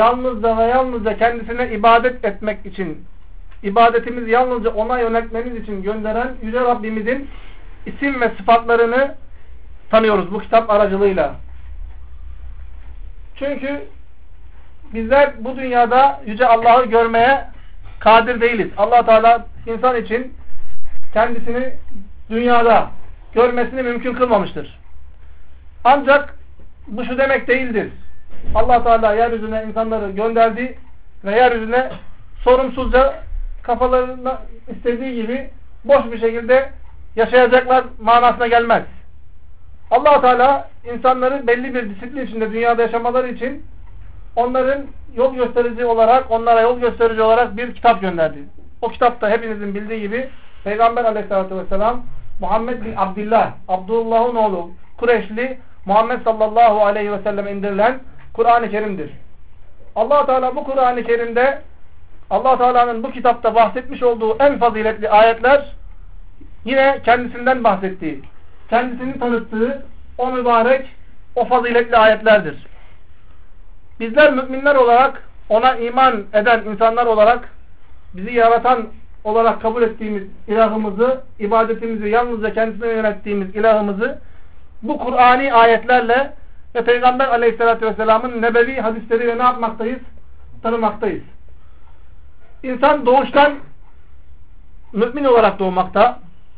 yalnızca ve yalnızca kendisine ibadet etmek için, ibadetimizi yalnızca ona yöneltmemiz için gönderen Yüce Rabbimizin isim ve sıfatlarını tanıyoruz bu kitap aracılığıyla. Çünkü bizler bu dünyada Yüce Allah'ı görmeye kadir değiliz. Allah Teala insan için kendisini dünyada görmesini mümkün kılmamıştır. Ancak bu şu demek değildir. Allah Teala yeryüzüne insanları gönderdi ve yeryüzüne sorumsuzca kafalarına istediği gibi boş bir şekilde yaşayacaklar manasına gelmez. Allah Teala insanları belli bir disiplin içinde dünyada yaşamaları için onların yol gösterici olarak, onlara yol gösterici olarak bir kitap gönderdi. O kitapta hepinizin bildiği gibi Peygamber Aleyhisselatü Vesselam Muhammed bin Abdullah, Abdullah'ın oğlu Kureyşli Muhammed sallallahu aleyhi ve selleme indirilen Kur'an-ı Kerim'dir. Allah Teala bu Kur'an-ı Kerim'de Allah Teala'nın bu kitapta bahsetmiş olduğu en faziletli ayetler yine kendisinden bahsettiği, kendisini tanıttığı o mübarek, o faziletli ayetlerdir. Bizler müminler olarak, ona iman eden insanlar olarak, bizi yaratan olarak kabul ettiğimiz ilahımızı, ibadetimizi yalnızca kendisine yönelttiğimiz ilahımızı bu Kur'ani ayetlerle ve Peygamber Aleyhisselatü Vesselam'ın nebevi hadisleriyle ne yapmaktayız? Tanımaktayız. İnsan doğuştan mümin olarak doğmakta.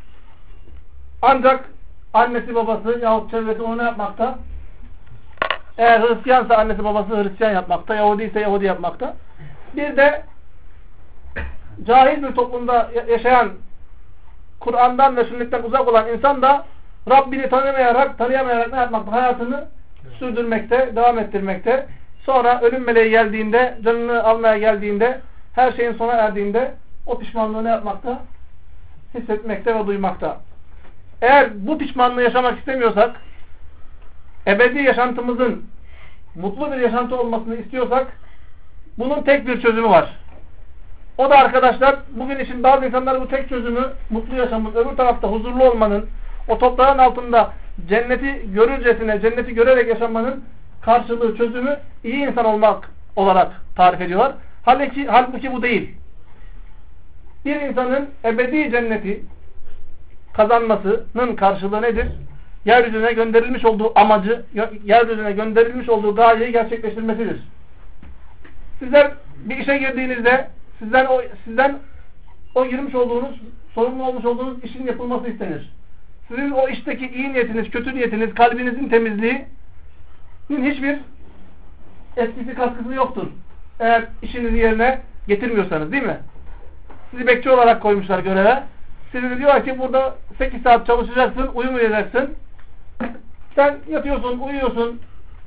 Ancak annesi babası yahut çevresi onu ne yapmakta? Eğer Hristiyansa annesi babası Hristiyan yapmakta, Yahudi ise Yahudi yapmakta. Bir de cahil bir toplumda yaşayan, Kur'an'dan ve sünnetten uzak olan insan da Rabbini tanıyamayarak ne yapmakta? Hayatını sürdürmekte, devam ettirmekte. Sonra ölüm meleği geldiğinde, canını almaya geldiğinde, her şeyin sona erdiğinde o pişmanlığı ne yapmakta? Hissetmekte ve duymakta. Eğer bu pişmanlığı yaşamak istemiyorsak, ebedi yaşantımızın mutlu bir yaşantı olmasını istiyorsak, bunun tek bir çözümü var. O da arkadaşlar, bugün için bazı insanlar bu tek çözümü, mutlu yaşamın, öbür tarafta huzurlu olmanın, o toprağın altında cenneti görürcesine, cenneti görerek yaşamanın karşılığı, çözümü iyi insan olmak olarak tarif ediyorlar. Halbuki bu değil. Bir insanın ebedi cenneti kazanmasının karşılığı nedir? Yeryüzüne gönderilmiş olduğu amacı, yeryüzüne gönderilmiş olduğu gayeyi gerçekleştirmesidir. Sizler bir işe girdiğinizde sizden o girmiş olduğunuz, sorumlu olmuş olduğunuz işin yapılması istenir. Sizin o işteki iyi niyetiniz, kötü niyetiniz, kalbinizin temizliğinin hiçbir etkisi, katkısı yoktur. Eğer işinizi yerine getirmiyorsanız, değil mi? Sizi bekçi olarak koymuşlar göreve. Size diyorlar ki burada 8 saat çalışacaksın, uyumayacaksın. Sen yatıyorsun, uyuyorsun.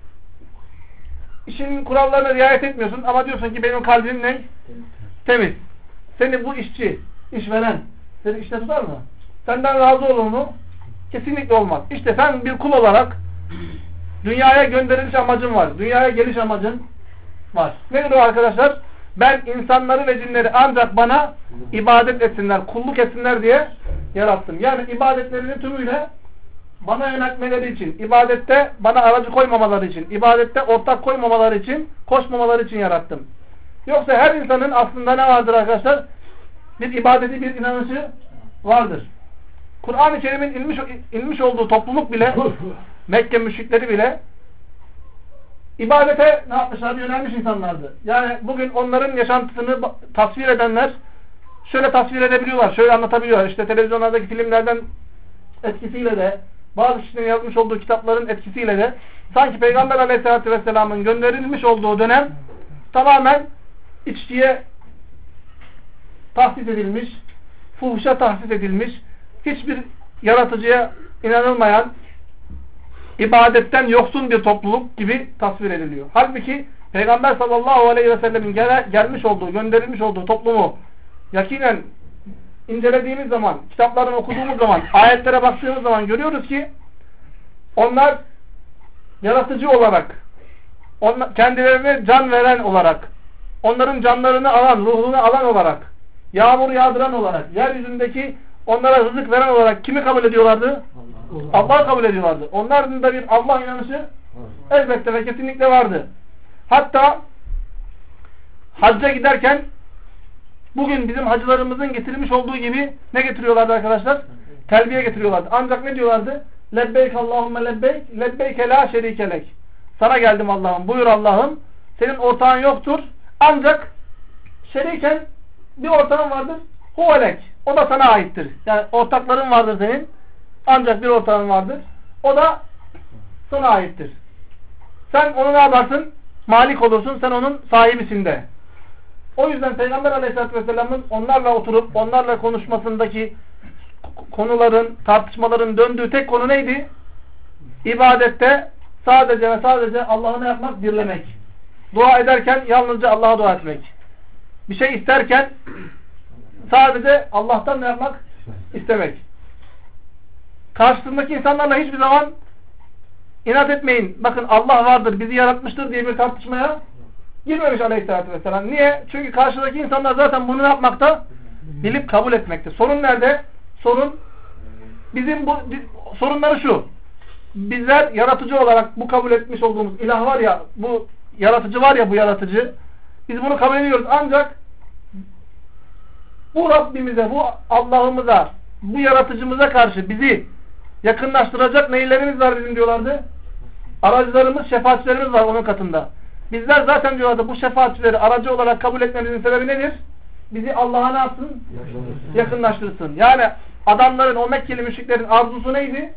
İşin kurallarına riayet etmiyorsun ama diyorsun ki benim kalbim ne? Temiz. Seni bu işçi, işveren seni işte tutar mı? Senden razı olur mu? Kesinlikle olmaz. İşte sen bir kul olarak dünyaya gönderiliş amacın var. Dünyaya geliş amacın var. Nedir o arkadaşlar? Ben insanları ve cinleri ancak bana ibadet etsinler, kulluk etsinler diye yarattım. Yani ibadetlerini tümüyle bana yöneltmeleri için, ibadette bana aracı koymamaları için, ibadette ortak koymamaları için, koşmamaları için yarattım. Yoksa her insanın aslında ne vardır arkadaşlar? Bir ibadeti, bir inanışı vardır. Kur'an-ı Kerim'in inmiş olduğu topluluk bile, Mekke müşrikleri bile ibadete ne yapmışlar? Yönelmiş insanlardı. Yani bugün onların yaşantısını tasvir edenler şöyle tasvir edebiliyorlar, şöyle anlatabiliyorlar. İşte televizyonlardaki filmlerden etkisiyle de, bazı kişilerin yazmış olduğu kitapların etkisiyle de sanki Peygamber Aleyhisselatü Vesselam'ın gönderilmiş olduğu dönem tamamen içkiye tahsis edilmiş, fuhuşa tahsis edilmiş, hiçbir yaratıcıya inanılmayan, ibadetten yoksun bir topluluk gibi tasvir ediliyor. Halbuki Peygamber sallallahu aleyhi ve sellemin gelmiş olduğu, gönderilmiş olduğu toplumu yakinen incelediğimiz zaman, kitaplarını okuduğumuz zaman, ayetlere baktığımız zaman görüyoruz ki onlar yaratıcı olarak, kendilerine can veren olarak, onların canlarını alan, ruhunu alan olarak, yağmur yağdıran olarak, yeryüzündeki onlara rızık veren olarak kimi kabul ediyorlardı? Allah'ı kabul ediyorlardı. Onların da bir Allah inanışı elbette ve kesinlikle vardı. Hatta hacca giderken bugün bizim hacılarımızın getirmiş olduğu gibi ne getiriyorlardı arkadaşlar? Telbiye getiriyorlardı. Ancak ne diyorlardı? Lebbeyk Allahümme lebbeyk, lebbeyke la şerikelek. Sana geldim Allah'ım, buyur Allah'ım. Senin ortağın yoktur. Ancak şeriken bir ortağın vardır. Huvelek. O da sana aittir. Yani ortakların vardır senin. Ancak bir ortağın vardır. O da sana aittir. Sen onu ne yaparsın? Malik olursun. Sen onun sahibisin de. O yüzden Peygamber Aleyhisselatü Vesselam'ın onlarla oturup onlarla konuşmasındaki konuların, tartışmaların döndüğü tek konu neydi? İbadette sadece ve sadece Allah'ı ne yapmak? Birlemek. Dua ederken yalnızca Allah'a dua etmek. Bir şey isterken sadece Allah'tan ne yapmak? İstemek. Karşısındaki insanlarla hiçbir zaman inat etmeyin. Bakın Allah vardır, bizi yaratmıştır diye bir tartışmaya girmemiş Aleyhisselatü Vesselam. Niye? Çünkü karşıdaki insanlar zaten bunu yapmakta? Bilip kabul etmekte. Sorun nerede? Sorun bizim sorunları şu. Bizler yaratıcı olarak bu kabul etmiş olduğumuz ilah var ya, bu yaratıcı var ya, bu yaratıcı. Biz bunu kabul ediyoruz. Ancak bu Rabbimize, bu Allah'ımıza, bu yaratıcımıza karşı bizi yakınlaştıracak neylerimiz var bizim diyorlardı? Aracılarımız, şefaatçilerimiz var onun katında. Bizler zaten diyorlardı bu şefaatçileri aracı olarak kabul etmemizin sebebi nedir? Bizi Allah'a ne yapsın? Yakınlaştırsın. Yani adamların, o Mekkeli müşriklerin arzusu neydi?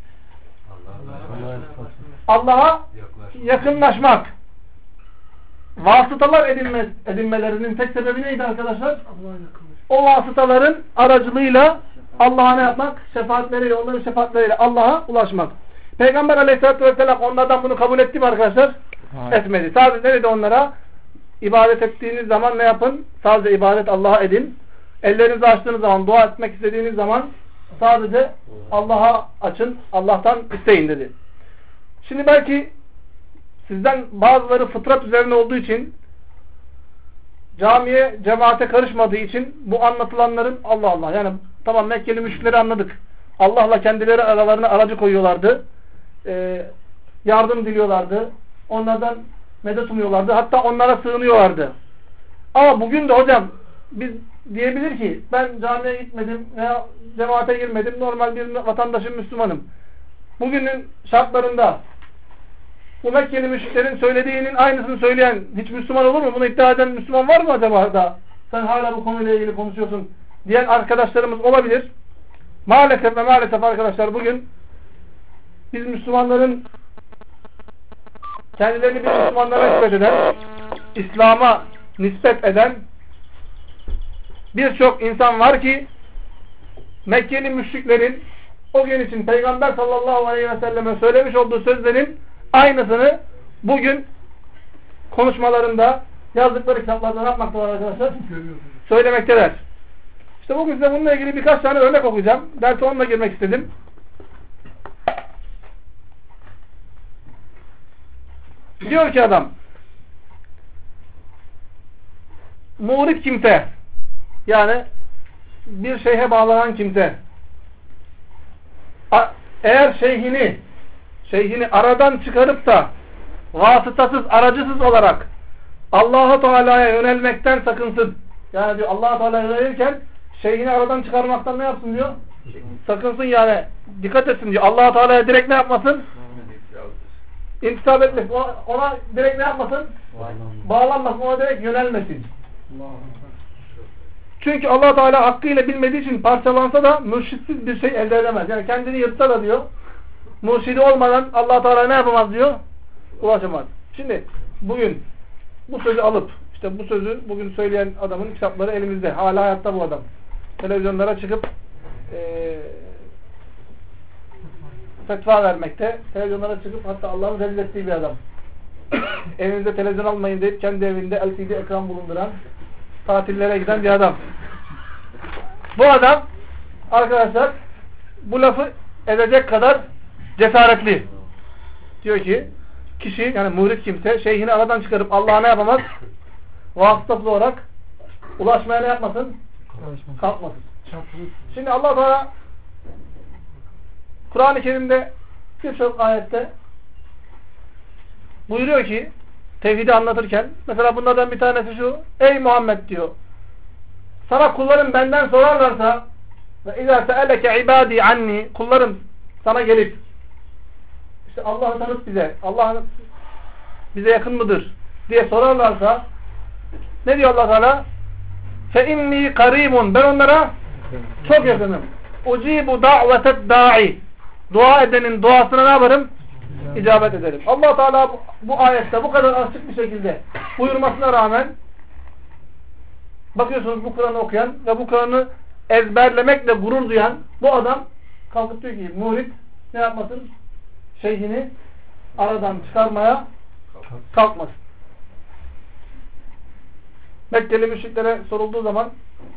Allah'a yakınlaşmak. Vasıtalar edinmelerinin tek sebebi neydi arkadaşlar? O vasıtaların aracılığıyla Allah'a ne yapmak? Şefaatleriyle, onların şefaatleriyle Allah'a ulaşmak. Peygamber Aleyhisselatü Vesselam onlardan bunu kabul etti mi arkadaşlar? Etmedi. Sadece ne dedi onlara? İbadet ettiğiniz zaman ne yapın? Sadece ibadet Allah'a edin. Ellerinizi açtığınız zaman, dua etmek istediğiniz zaman sadece Allah'a açın, Allah'tan isteyin dedi. Şimdi belki sizden bazıları fıtrat üzerine olduğu için, camiye, cemaate karışmadığı için bu anlatılanların Allah Allah, yani tamam Mekkeli müşrikleri anladık. Allah'la kendileri aralarına aracı koyuyorlardı. Yardım diliyorlardı. Onlardan medet umuyorlardı. Hatta onlara sığınıyorlardı. Ama bugün de hocam biz diyebilir ki ben camiye gitmedim veya cemaate girmedim. Normal bir vatandaşım, Müslümanım. Bugünün şartlarında bu Mekkeli müşriklerin söylediğinin aynısını söyleyen hiç Müslüman olur mu? Bunu iddia eden Müslüman var mı acaba da? Sen hala bu konuyla ilgili konuşuyorsun diyen arkadaşlarımız olabilir. Maalesef ve maalesef arkadaşlar bugün biz Müslümanların kendilerini bir Müslümanlara nispet eden, İslam'a nispet eden birçok insan var ki Mekkeli müşriklerin o gün için Peygamber sallallahu aleyhi ve selleme söylemiş olduğu sözlerin aynısını bugün konuşmalarında, yazdıkları kitaplarda ne yapmaktalar arkadaşlar? Söylemekteler. İşte bugün size bununla ilgili birkaç tane örnek okuyacağım. Derse onunla girmek istedim. Diyor ki adam, murid kimse, yani bir şeyhe bağlanan kimse, eğer şeyhini aradan çıkarıp da vasıtasız, aracısız olarak Allah-u Teala'ya yönelmekten sakınsın. Yani diyor Allah-u Teala'ya yönelirken şeyhini aradan çıkarmaktan ne yapsın diyor? Sakınsın, yani dikkat etsin diyor. Allah-u Teala'ya direkt ne yapmasın? İntisap etmesin. Ona direkt ne yapmasın? Bağlanmasın. Ona direkt yönelmesin. Çünkü Allah Teala hakkıyla bilmediği için parçalansa da mürşitsiz bir şey elde edemez. Yani kendini yırtsa da diyor, mürşidi olmadan Allah Teala ne yapamaz diyor? Ulaşamaz. Şimdi bugün bu sözü alıp, işte bu sözü bugün söyleyen adamın kitapları elimizde. Hala hayatta bu adam. Televizyonlara çıkıp fetva vermekte. Televizyonlara çıkıp hatta Allah'ın rezil ettiği bir adam. Evinizde televizyon almayın deyip kendi evinde LCD ekran bulunduran, tatillere giden bir adam. Bu adam arkadaşlar bu lafı edecek kadar cesaretli. Diyor ki kişi, yani murid kimse şeyhini aradan çıkarıp Allah'a ne yapamaz? Vasıtasız olarak ulaşmaya ne yapmasın? Kalkmasın. Şimdi Allah Teala Kur'an-ı Kerim'de birçok ayette buyuruyor ki tevhidi anlatırken mesela bunlardan bir tanesi şu: ey Muhammed diyor, sana kullarım benden sorarlarsa ve izâ se'eleke ibâdî anni, kullarım sana gelip işte Allah'ı tanıt bize, Allah bize yakın mıdır diye sorarlarsa ne diyor Allah Teala? Fe inni karîbun, ben onlara çok yakınım. Ucibu da'veted da'i, dua edenin duasına ne yaparım? İcabet ederim. Allah Teala bu ayette bu kadar açık bir şekilde buyurmasına rağmen bakıyorsunuz bu Kur'an'ı okuyan ve bu Kur'an'ı ezberlemekle gurur duyan bu adam kalkıp diyor ki murid ne yapmasın? Şeyhini aradan çıkarmaya kalkmasın. Mekkeli müşriklere sorulduğu zaman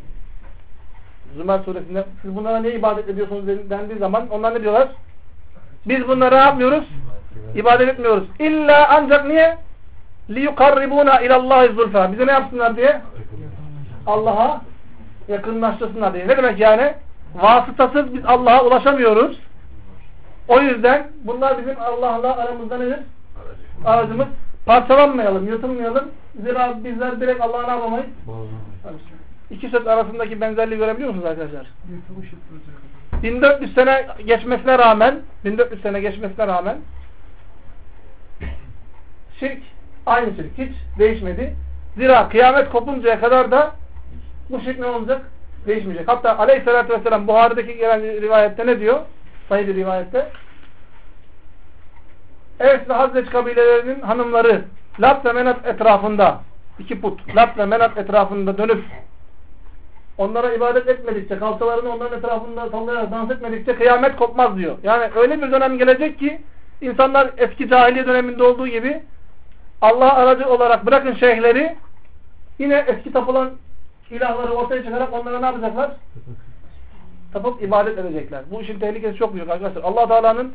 Zümer suresinde siz bunlara ne ibadet ediyorsunuz dendiği zaman onlar ne diyorlar? Biz bunlara ne yapmıyoruz? İbadet etmiyoruz. İlla ancak niye? لِيُقَرِّبُونَ اِلَى اللّٰهِ زُلْفَى, bize ne yapsınlar diye? Allah'a yakınlaştırsınlar diye. Ne demek yani? Vasıtasız biz Allah'a ulaşamıyoruz. O yüzden bunlar bizim Allah'la aramızda nedir? Aracımız. Parçalanmayalım, yırtılmayalım. Zira bizler direkt Allah'a ne yapamayız? İki söz arasındaki benzerliği görebiliyor musunuz arkadaşlar? 1400 sene geçmesine rağmen şirk aynı şirk, hiç değişmedi. Zira kıyamet kopuncaya kadar da bu şirk ne olacak? Değişmeyecek. Hatta Aleyhisselatü Vesselam Buhari'deki gelen rivayette ne diyor? Sahih bir rivayette. Evs ve Hazreç kabilelerinin hanımları Lat ve Menat etrafında, iki put Lat ve Menat etrafında dönüp onlara ibadet etmedikçe, kalçalarını onların etrafında sallayarak dans etmedikçe kıyamet kopmaz diyor. Yani öyle bir dönem gelecek ki insanlar eski cahiliye döneminde olduğu gibi Allah aracı olarak bırakın şeyhleri, yine eski tapılan ilahları ortaya çıkarak onlara ne yapacaklar? Tapıp ibadet edecekler. Bu işin tehlikesi çok büyük arkadaşlar. Allah Teala'nın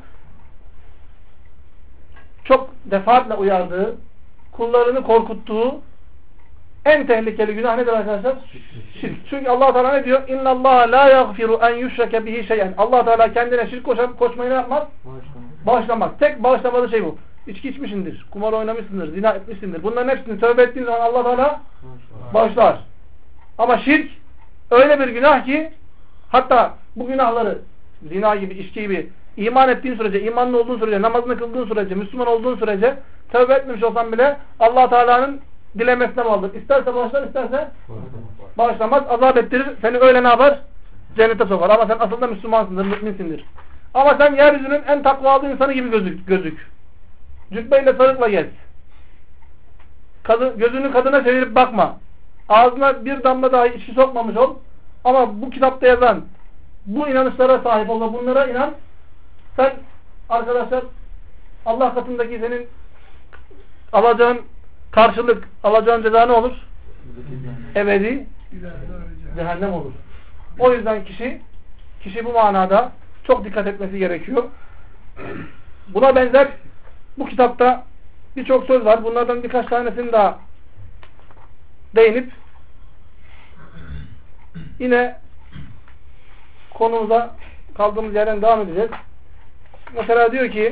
çok defaatle uyardığı, kullarını korkuttuğu en tehlikeli günah nedir arkadaşlar? Şirk. Çünkü Allah Teala ne diyor? İnna Allah la yaghfiru en yushrake bihi şey'en. Allah Teala kendine şirk koşmayı ne yapmaz? Bağışlamaz. Tek bağışlamadığı şey bu. İçki içmişsindir, kumar oynamışsındır, zina etmişsindir. Bunların hepsini tövbe ettiğin zaman Allah Teala bağışlar. Ama şirk öyle bir günah ki hatta bu günahları zina gibi, içki gibi iman ettiğin sürece, imanlı olduğun sürece, namazını kıldığın sürece, Müslüman olduğun sürece tövbe etmemiş olsan bile Allah Teala'nın dilemesine bağlıdır. İsterse bağışlar, isterse bağışlamaz, azap ettirir. Seni öyle ne yapar? Cennete sokar. Ama sen aslında Müslümansındır, müminsindir. Ama sen yeryüzünün en takvalı insanı gibi gözük. Cübbeyle sarıkla gez. Gözünü kadına çevirip bakma. Ağzına bir damla dahi içki sokmamış ol. Ama bu kitapta yazan bu inanışlara sahip ol ve bunlara inan. Sen arkadaşlar Allah katındaki senin alacağın karşılık, alacağın ceza ne olur? Ebedi cehennem olur. O yüzden kişi bu manada çok dikkat etmesi gerekiyor. Buna benzer bu kitapta birçok söz var. Bunlardan birkaç tanesini daha değinip yine konumuza kaldığımız yerden devam edeceğiz. Mesela diyor ki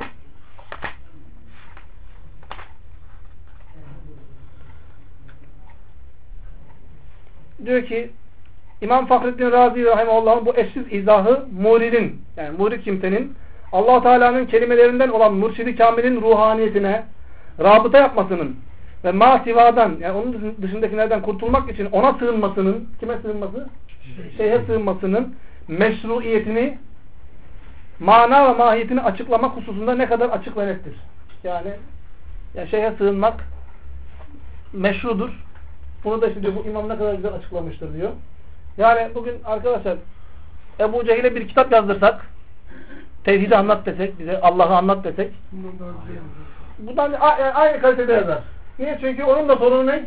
İmam Fahrettin Razi Rahimahullah'ın bu eşsiz izahı muridin, yani murid kimsenin Allah Teala'nın kelimelerinden olan mürşidi kamilin ruhaniyetine rabıta yapmasının ve masivadan, yani onun dışındakilerden kurtulmak için ona sığınmasının, kime sığınması? Şeyhe sığınmasının meşruiyetini, mana ve mahiyetini açıklamak hususunda ne kadar açık ve nettir. Yani şeyhe sığınmak meşrudur. Bunu da işte diyor, bu imam ne kadar güzel açıklamıştır diyor. Yani bugün arkadaşlar Ebu Cehil'e bir kitap yazdırsak, tevhidi anlat desek, bize Allah'ı anlat desek, bundan aynı kalitede yazar. Niye? Çünkü onun da sorunu ne?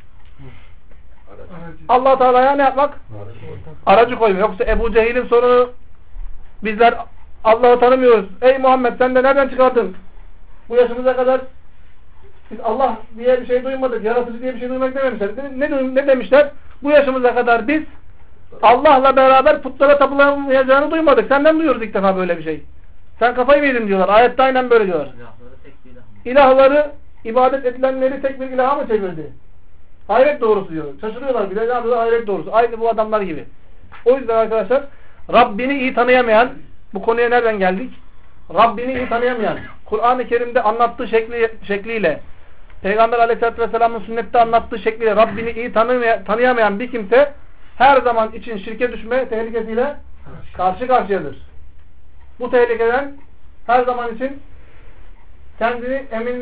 Allah Teala'ya ne yapmak? Aracı koymuyor. Yoksa Ebu Cehil'in sorunu bizler Allah'ı tanımıyoruz. Ey Muhammed sen de nereden çıkardın? Bu yaşımıza kadar biz Allah diye bir şey duymadık. Yaratıcı diye bir şey duymak dememişler. Ne demişler? Bu yaşımıza kadar biz Allah'la beraber putlara tapılamayacağını duymadık. Senden duyuyoruz ilk defa böyle bir şey. Sen kafayı mı yedin diyorlar. Ayette aynen böyle diyorlar. İlahları ibadet edilenleri tek bir ilaha mı çevirdi? Hayret doğrusu diyor. Şaşırıyorlar bile. Ne yapıyorlar? Hayret doğrusu. Aynı bu adamlar gibi. O yüzden arkadaşlar Rabbini iyi tanıyamayan, bu konuya nereden geldik? Rabbini iyi tanıyamayan, Kur'an-ı Kerim'de anlattığı şekliyle, Peygamber Aleyhisselatü Vesselam'ın sünnette anlattığı şekliyle Rabbini iyi tanıyamayan bir kimse her zaman için şirke düşme tehlikesiyle karşı karşıyadır. Bu tehlikeden her zaman için kendini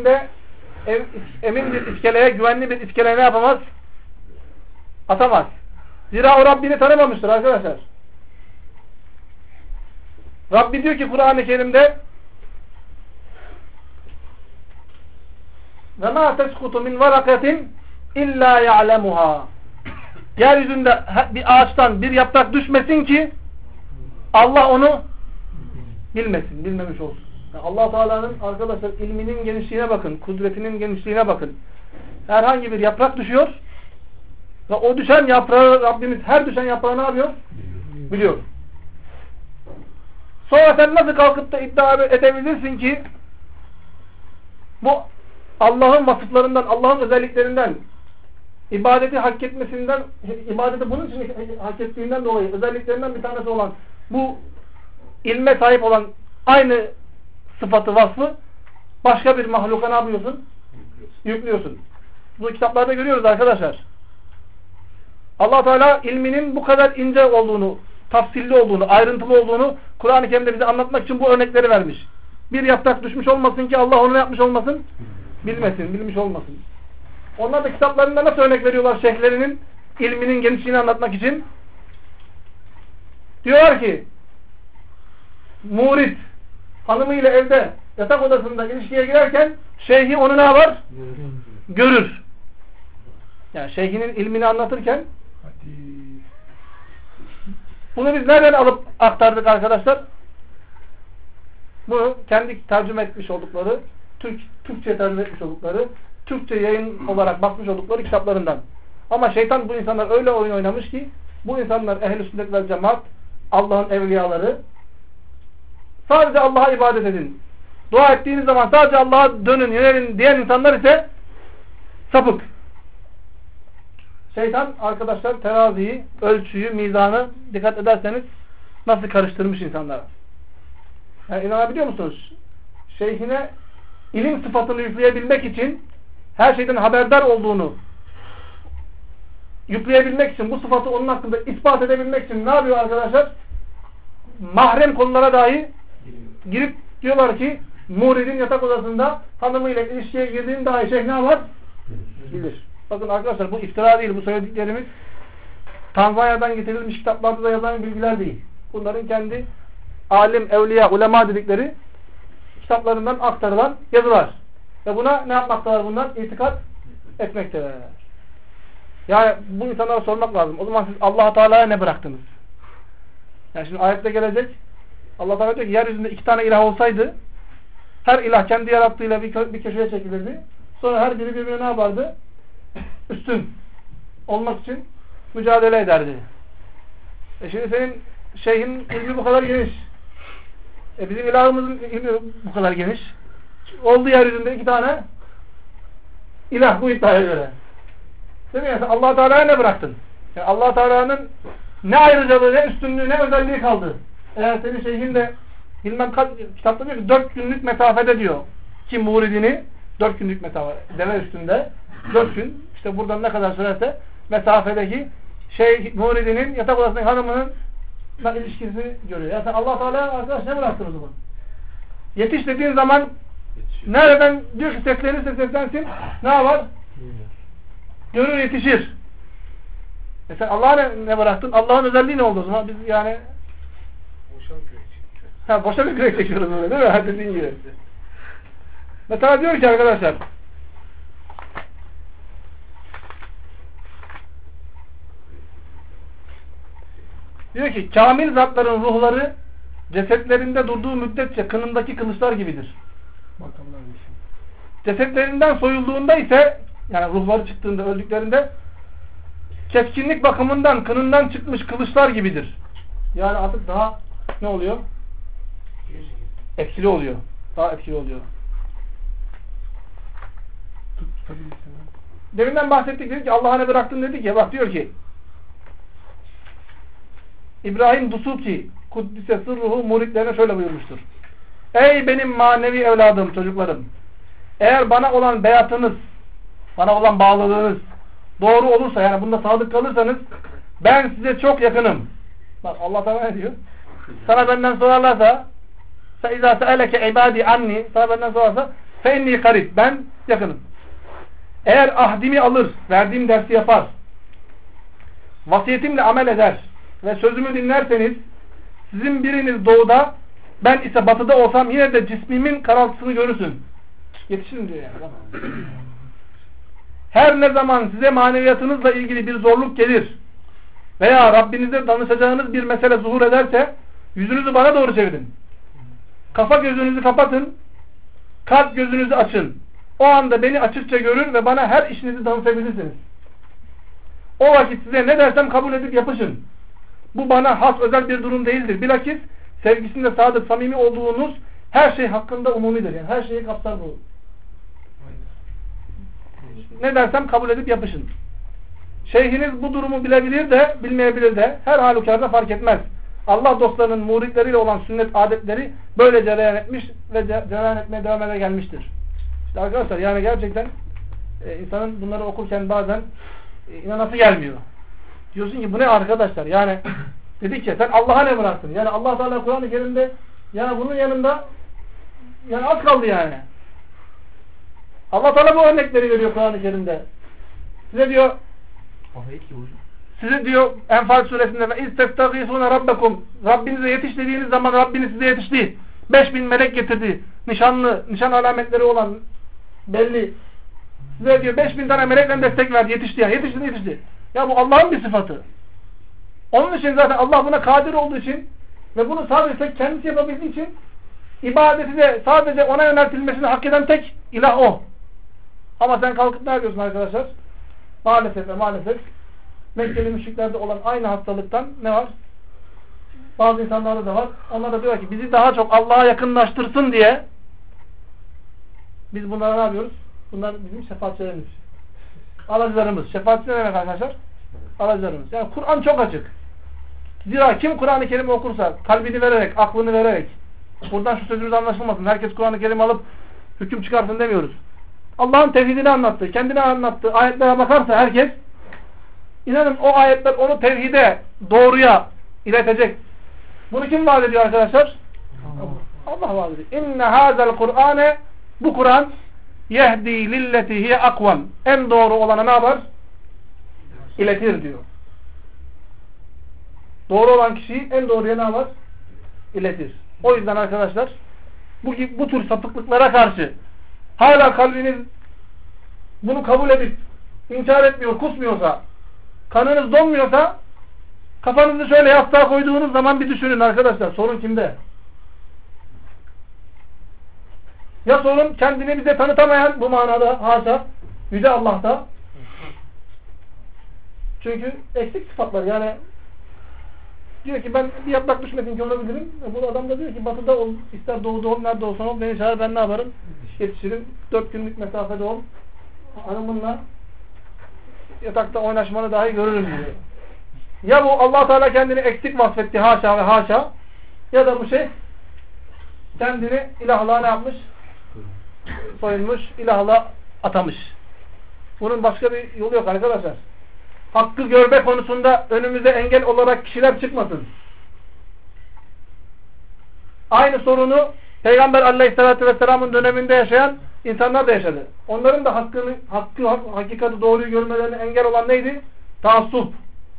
emin bir iskeleye, güvenli bir iskeleye ne yapamaz? Atamaz. Zira o Rabbini tanımamıştır arkadaşlar. Rabbi diyor ki Kur'an-ı Kerim'de وَمَا تَسْقُطُ مِنْ وَرَقَةٍ اِلَّا يَعْلَمُهَا Yeryüzünde bir ağaçtan bir yaprak düşmesin ki Allah onu bilmesin, bilmemiş olsun. Yani Allah Teala'nın arkadaşlar ilminin genişliğine bakın, kudretinin genişliğine bakın. Herhangi bir yaprak düşüyor ve o düşen yaprağı Rabbimiz her düşen yaprağı ne yapıyor? Biliyor. Sonra sen nasıl kalkıp da iddia edebilirsin ki bu Allah'ın vasıflarından, Allah'ın özelliklerinden, ibadeti hak etmesinden, ibadeti bunun için hak ettiğinden dolayı özelliklerinden bir tanesi olan bu ilme sahip olan aynı sıfatı, vasfı başka bir mahluka ne yapıyorsun? Yüklüyorsun. Bu kitaplarda görüyoruz arkadaşlar. Allah Teala ilminin bu kadar ince olduğunu, tafsilli olduğunu, ayrıntılı olduğunu Kur'an-ı Kerim'de bize anlatmak için bu örnekleri vermiş. Bir yaprak düşmüş olmasın ki Allah onu yapmış olmasın? Bilmesin, bilmiş olmasın. Onlar da kitaplarında nasıl örnek veriyorlar şeyhlerinin ilminin genişliğini anlatmak için? Diyorlar ki murid hanımıyla evde yatak odasında ilişkiye girerken şeyhi onu ne yapar? Görür. Yani şeyhinin ilmini anlatırken bunu biz nereden alıp aktardık arkadaşlar? Bunu kendi tercüme etmiş oldukları, Türkçe tercüme etmiş oldukları, Türkçe yayın olarak bakmış oldukları kitaplarından. Ama şeytan bu insanlar öyle oyun oynamış ki bu insanlar ehl-i sünnet vel cemaat, Allah'ın evliyaları, sadece Allah'a ibadet edin. Dua ettiğiniz zaman sadece Allah'a dönün, yönelin diyen insanlar ise sapık. Şeytan arkadaşlar teraziyi, ölçüyü, mizanı dikkat ederseniz nasıl karıştırmış insanlara. Yani inanabiliyor musunuz? Şeyhine ilim sıfatını yükleyebilmek için, her şeyden haberdar olduğunu yükleyebilmek için, bu sıfatı onun hakkında ispat edebilmek için ne yapıyor arkadaşlar? Mahrem konulara dahi girip diyorlar ki muridin yatak odasında hanımıyla ilişkiye girdiğin dahi şeyh ne var? Bilir. Bakın arkadaşlar bu iftira değil. Bu söylediklerimiz Tanzanya'dan getirilmiş kitaplarda da yazan bilgiler değil. Bunların kendi alim, evliya, ulema dedikleri kitaplarından aktarılan yazılar. Ve buna ne yapmaktalar bunlar? İtikat etmekteler. Yani bu insanlara sormak lazım. O zaman siz Allah Teala'ya ne bıraktınız? Yani şimdi ayette gelecek. Allah Teala diyor ki yeryüzünde 2 tane ilah olsaydı her ilah kendi yarattığıyla bir köşeye çekilirdi. Sonra her biri birbirine ne yapardı? Üstün olmak için mücadele ederdi. Şimdi senin şeyhin ilmi bu kadar geniş. Bizim ilahımızın ilmi bu kadar geniş. Oldu yeryüzünde 2 tane ilah bu iddiaya göre. Değil mi? Yani Allah Teala'ya ne bıraktın? Yani Allah Teala'nın ne ayrıcalığı, ne üstünlüğü, ne özelliği kaldı? Eğer senin şeyhin de bilmem kaç kitapta diyor ki 4 günlük mesafede diyor ki muridini 4 günlük mesafe deve üstünde 4 gün işte buradan ne kadar sürerse mesafedeki muridinin yatak odasındaki hanımının ilişkisini görüyor. Yani sen Allah Teala arkadaş ne bıraktın o zaman? Yetiş dediğin zaman nereden diyor ki seslenirse seslensin ne var? Görür yetişir. Sen Allah'a ne bıraktın? Allah'ın özelliği ne oldu o zaman? Biz yani boşa bir kürek çekiyoruz böyle değil mi? Dediğin gibi. Mesela diyor ki arkadaşlar diyor ki kamil zatların ruhları cesetlerinde durduğu müddetçe kınındaki kılıçlar gibidir. Cesetlerinden soyulduğunda ise yani ruhları çıktığında öldüklerinde keskinlik bakımından kınından çıkmış kılıçlar gibidir. Yani artık daha ne oluyor? Etkili oluyor. Daha etkili oluyor. Deminden bahsettik, dedik ki Allah'a ne bıraktın dedik ya, bak diyor ki İbrahim Dusuki Kuddise Sırruhu muritlerine şöyle buyurmuştur. Ey benim manevi evladım, çocuklarım, eğer bana olan beyatınız, bana olan bağlılığınız doğru olursa, yani bunda sadık kalırsanız ben size çok yakınım. Bak Allah Teala ne diyor? Sana benden sorarlarsa فَاِذَا سَأَلَكَ عِبَادِ anni, sana benden sorarsa فَاِنِّي قَرِيب, ben yakınım. Eğer ahdimi alır, verdiğim dersi yapar, vasiyetimle amel eder ve sözümü dinlerseniz, sizin biriniz doğuda, ben ise batıda olsam yine de cismimin karaltısını görürsün. Yetişirim diyor yani. Her ne zaman size maneviyatınızla ilgili bir zorluk gelir veya Rabbinize danışacağınız bir mesele zuhur ederse, yüzünüzü bana doğru çevirin. Kafa gözünüzü kapatın, kalp gözünüzü açın. O anda beni açıkça görür ve bana her işinizi danışabilirsiniz. O vakit size ne dersem kabul edip yapışın. Bu bana has özel bir durum değildir. Bilakis sevgisinde sadık, samimi olduğunuz her şey hakkında umumidir. Yani her şeyi kapsar bu. Ne dersem kabul edip yapışın. Şeyhiniz bu durumu bilebilir de bilmeyebilir de her halükarda fark etmez. Allah dostlarının muritleriyle olan sünnet adetleri böyle cereyan etmiş ve cereyan etmeye devam ede gelmiştir. İşte arkadaşlar, yani gerçekten insanın bunları okurken bazen inanası gelmiyor. Diyorsun ki bu ne arkadaşlar? Yani dedik ya, sen Allah'a ne bıraktın? Yani Allah Teala Kur'an-ı Kerim'de, yani bunun yanında yani az kaldı yani. Allah Teala bu örnekleri veriyor Kur'an-ı Kerim'de. Size diyor, Enfal suresinde ve istestagîsûne rabbekum, Rabbinize yetiş dediğiniz zaman Rabbiniz size yetişti. 5000 melek getirdi. Nişan alametleri olan belli. Size diyor 5000 tane melekle destek verdi. Yetişti yani. Yetişti. Ya bu Allah'ın bir sıfatı. Onun için zaten Allah buna kadir olduğu için ve bunu sadece kendisi yapabildiği için ibadeti de sadece ona yöneltilmesini hak eden tek ilah o. Ama sen kalkıp ne yapıyorsun arkadaşlar? Maalesef Mekkeli müşriklerde olan aynı hastalıktan ne var? Bazı insanlarda da var. Onlar da diyor ki bizi daha çok Allah'a yakınlaştırsın diye biz bunlara ne yapıyoruz? Bunlar bizim şefaatçilerimiz. Aracılarımız. Şefaatçi ne demek arkadaşlar? Aracılarımız. Yani Kur'an çok açık. Zira kim Kur'an-ı Kerim'i okursa, kalbini vererek, aklını vererek, buradan şu sözümüz anlaşılmasın, herkes Kur'an-ı Kerim'i alıp hüküm çıkarsın demiyoruz. Allah'ın tevhidini anlattı, kendine anlattığı ayetlere bakarsa herkes, inanın o ayetler onu tevhide, doğruya iletecek. Bunu kim vaat ediyor arkadaşlar? Allah vaat ediyor. İnne hâzel Kur'ane, bu Kur'an yehdi lilleti hiye akvam, en doğru olana ne yapar? İletir diyor. Doğru olan kişiyi en doğruya ne yapar? İletir. O yüzden arkadaşlar bu tür sapıklıklara karşı hala kalbiniz bunu kabul edip inkar etmiyor, kusmuyorsa, kanınız donmuyorsa, kafanızı şöyle yastığa koyduğunuz zaman bir düşünün arkadaşlar. Sorun kimde? Ya sorun kendini bize tanıtamayan, bu manada haşa Yüce Allah'ta. Çünkü eksik sıfatlar, yani diyor ki ben bir yaprak düşmesin ki olabilirim. Bu adam da diyor ki batıda ol, ister doğuda ol, nerede olsan ol, beni çağır, ben ne yaparım? Yetişirim. 4 günlük mesafede ol. Hanımınla yatakta oynaşmanı dahi görürüm diyor. Ya bu Allah Teala kendini eksik vasfetti, haşa ve haşa, ya da bu şey kendini ilahlığa ne yapmış? Soyunmuş, ilahlığa atamış. Bunun başka bir yolu yok arkadaşlar. Hakkı görme konusunda önümüze engel olarak kişiler çıkmasın. Aynı sorunu Peygamber Aleyhisselatü Vesselam'ın döneminde yaşayan insanlar da yaşadı. Onların da hakikati doğruyu görmelerine engel olan neydi? Taassup.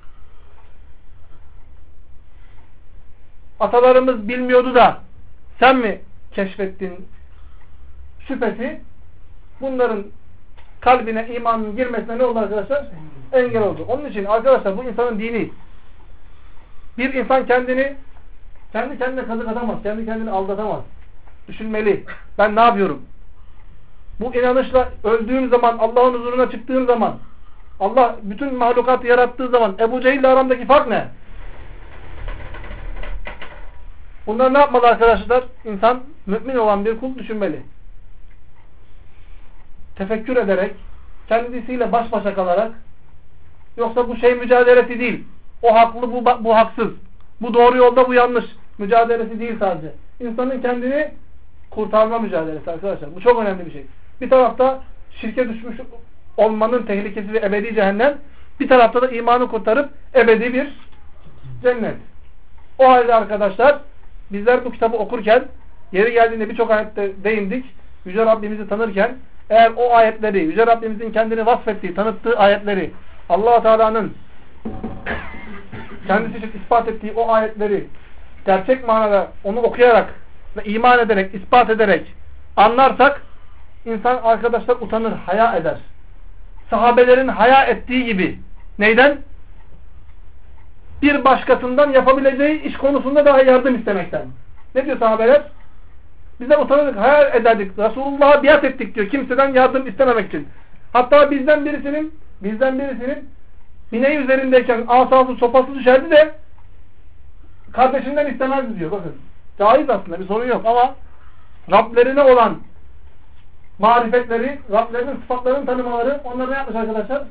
Atalarımız bilmiyordu da sen mi keşfettin şüphesi bunların kalbine imanın girmesine ne oldu arkadaşlar? Engel oldu. Onun için arkadaşlar bu insanın dini. Bir insan kendi kendine kazık atamaz. Kendi kendini aldatamaz. Düşünmeli. Ben ne yapıyorum? Bu inanışla öldüğüm zaman, Allah'ın huzuruna çıktığım zaman, Allah bütün mahlukatı yarattığı zaman Ebu Cehil ile aramdaki fark ne? Bunlar ne yapmalı arkadaşlar? İnsan mümin olan bir kul düşünmeli. Tefekkür ederek, kendisiyle baş başa kalarak, yoksa bu şey mücadelesi değil. O haklı, bu haksız. Bu doğru yolda, bu yanlış. Mücadelesi değil sadece. İnsanın kendini kurtarma mücadelesi arkadaşlar. Bu çok önemli bir şey. Bir tarafta şirke düşmüş olmanın tehlikesi ve ebedi cehennem. Bir tarafta da imanı kurtarıp ebedi bir cennet. O halde arkadaşlar bizler bu kitabı okurken, yeri geldiğinde birçok ayette değindik. Yüce Rabbimizi tanırken eğer o ayetleri, Yüce Rabbimizin kendini vasfettiği, tanıttığı ayetleri, Allah-u Teala'nın kendisi için ispat ettiği o ayetleri gerçek manada onu okuyarak ve iman ederek, ispat ederek anlarsak insan arkadaşlar utanır, haya eder. Sahabelerin haya ettiği gibi. Neyden? Bir başkasından yapabileceği iş konusunda daha yardım istemekten. Ne diyor sahabeler? Bizler utanırdık, haya ederdik. Resulullah'a biat ettik diyor. Kimseden yardım istememek için. Hatta bizden birisinin bineği üzerindeyken asası sopası düşerdi de kardeşinden istemezdi diyor. Bakın. Caiz aslında, bir sorun yok ama Rablerine olan marifetleri, Rablerinin sıfatlarını tanımaları onları ne yapmış arkadaşlar?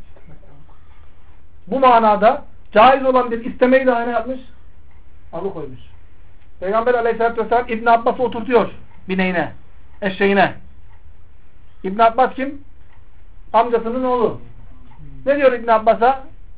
Bu manada caiz olan bir istemeyi de ne yapmış? Alıkoymuş. Peygamber Aleyhisselatü Vesselam İbn Abbas'ı oturtuyor bineğine, eşeğine. İbn Abbas kim? Amcasının oğlu. Ne diyor İbn Abbas'a?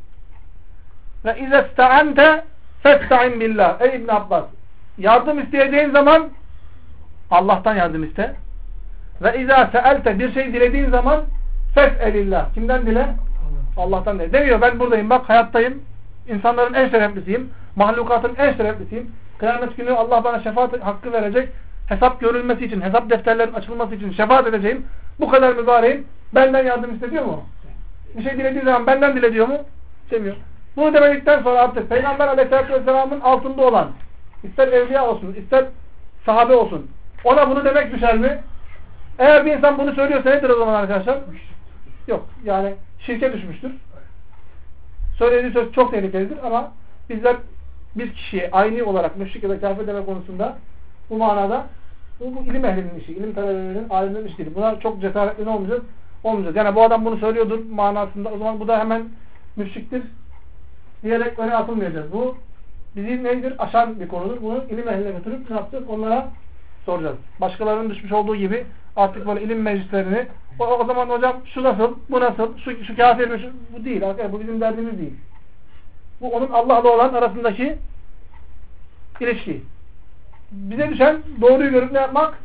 Ve izesta'ante festa'in billah. Ey İbn Abbas, yardım isteyeceğin zaman Allah'tan yardım iste. Ve izâ se'elte, bir şey dilediğin zaman fes'elillah. Kimden dile? Allah'tan dile. Demiyor ben buradayım, bak hayattayım. İnsanların en şereflisiyim. Mahlukatın en şereflisiyim. Kıyamet günü Allah bana şefaat hakkı verecek. Hesap görülmesi için, hesap defterlerinin açılması için şefaat edeceğim. Bu kadar mübareğim. Benden yardım istediyor mu? Bir şey dilediği zaman benden dile diyor mu? Demiyor. Bunu demedikten sonra artık Peygamber Aleyhisselatü Vesselam'ın altında olan, ister evliya olsun, ister sahabe olsun, ona bunu demek düşer mi? Eğer bir insan bunu söylüyorsa nedir o zaman arkadaşlar? Yok. Yani şirke düşmüştür. Söylediği söz çok tehlikelidir ama bizler bir kişiye aynı olarak müşrik ya da kafir deme konusunda bu manada bu ilim ehlinin işi, ilim talebelerinin, alimlerin işi değil. Buna çok cesaretli ne olmayacağız? Olmayacağız. Yani bu adam bunu söylüyordur manasında, o zaman bu da hemen müşriktir diyerek öne atılmayacağız. Bu bizi nedir? Aşan bir konudur. Bunu ilim ehline götürüp ne yapacağız? Onlara soracağız. Başkalarının düşmüş olduğu gibi artık böyle ilim meclislerini o zaman hocam şu nasıl, bu nasıl, şu kafirmiş, bu değil arkadaşlar, bu bizim derdimiz değil. Bu onun Allah'la olan arasındaki ilişki. Bize düşen doğruyu görüp ne yapmak?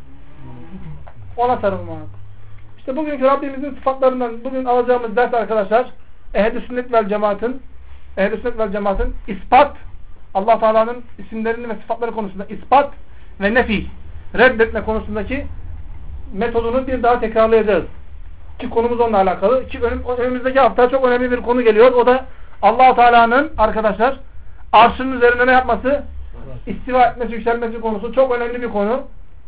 Ona sarılmak. İşte bugünkü Rabbimizin sıfatlarından bugün alacağımız ders arkadaşlar Ehl-i Sünnet vel Cemaat'ın ispat, Allah Teala'nın isimlerini ve sıfatları konusunda ispat ve nefi, reddetme konusundaki metodunu bir daha tekrarlayacağız. Ki konumuz onunla alakalı. Ki önümüzdeki hafta çok önemli bir konu geliyor. O da Allah Teala'nın arkadaşlar arşının üzerine ne yapması? İstiva etmesi, yükselmesi konusu. Çok önemli bir konu.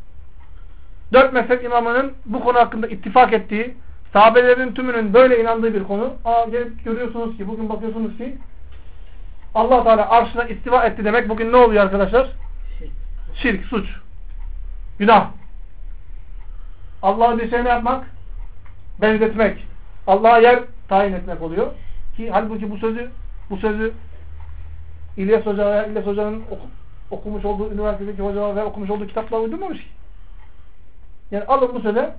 4 mezhep imamının bu konu hakkında ittifak ettiği, sahabelerin tümünün böyle inandığı bir konu. Görüyorsunuz ki, bugün bakıyorsunuz ki Allah Teala arşına istiva etti demek bugün ne oluyor arkadaşlar? Şirk, suç, günah. Allah'a bir şey ne yapmak? Benzetmek. Allah'a yer tayin etmek oluyor. Ki halbuki bu sözü İlyas Hoca'nın okumuş olduğu üniversitedeki hocalar ve okumuş olduğu kitaplar uydurmamış ki. Yani alın bu söze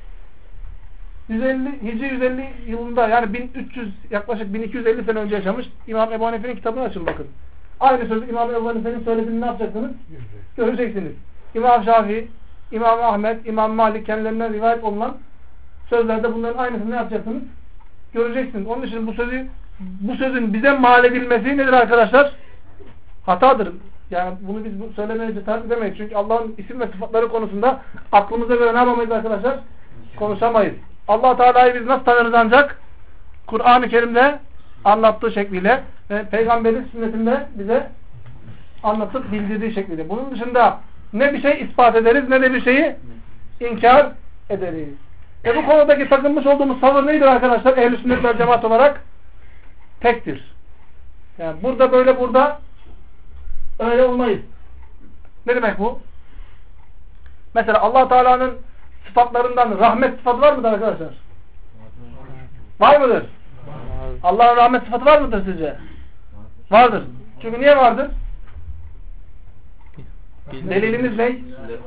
Hicri 150 yılında yani yaklaşık 1250 sene önce yaşamış İmam Ebu Hanife'nin kitabını açın bakın. Aynı sözü İmam Ebu Hanife'nin söylediğini ne yapacaksınız? Göreceksiniz. İmam Şafii, İmam Ahmet, İmam Malik kendilerinden rivayet olunan sözlerde bunların aynısını ne yapacaksınız? Göreceksiniz. Onun için bu sözün bize mal edilmesi nedir arkadaşlar? Hatadır. Yani bunu biz söylemeye cesaret edemeyiz. Çünkü Allah'ın isim ve sıfatları konusunda aklımıza göre ne yapamayız arkadaşlar? Konuşamayız. Allah Teala'yı biz nasıl tanırız ancak? Kur'an-ı Kerim'de anlattığı şekliyle ve Peygamber'in sünnetinde bize anlatıp bildirdiği şekliyle. Bunun dışında ne bir şey ispat ederiz ne de bir şeyi inkar ederiz. Ve bu konudaki takılmış olduğumuz tavır nedir arkadaşlar? Ehl-i Sünnet vel Cemaat olarak tektir. Yani burada böyle, burada öyle olmayız. Ne demek bu? Mesela Allah Teala'nın sıfatlarından rahmet sıfatı var mıdır arkadaşlar? Var mıdır? Allah'ın rahmet sıfatı var mıdır sizce? Vardır. Çünkü niye vardır? Delilimiz ne?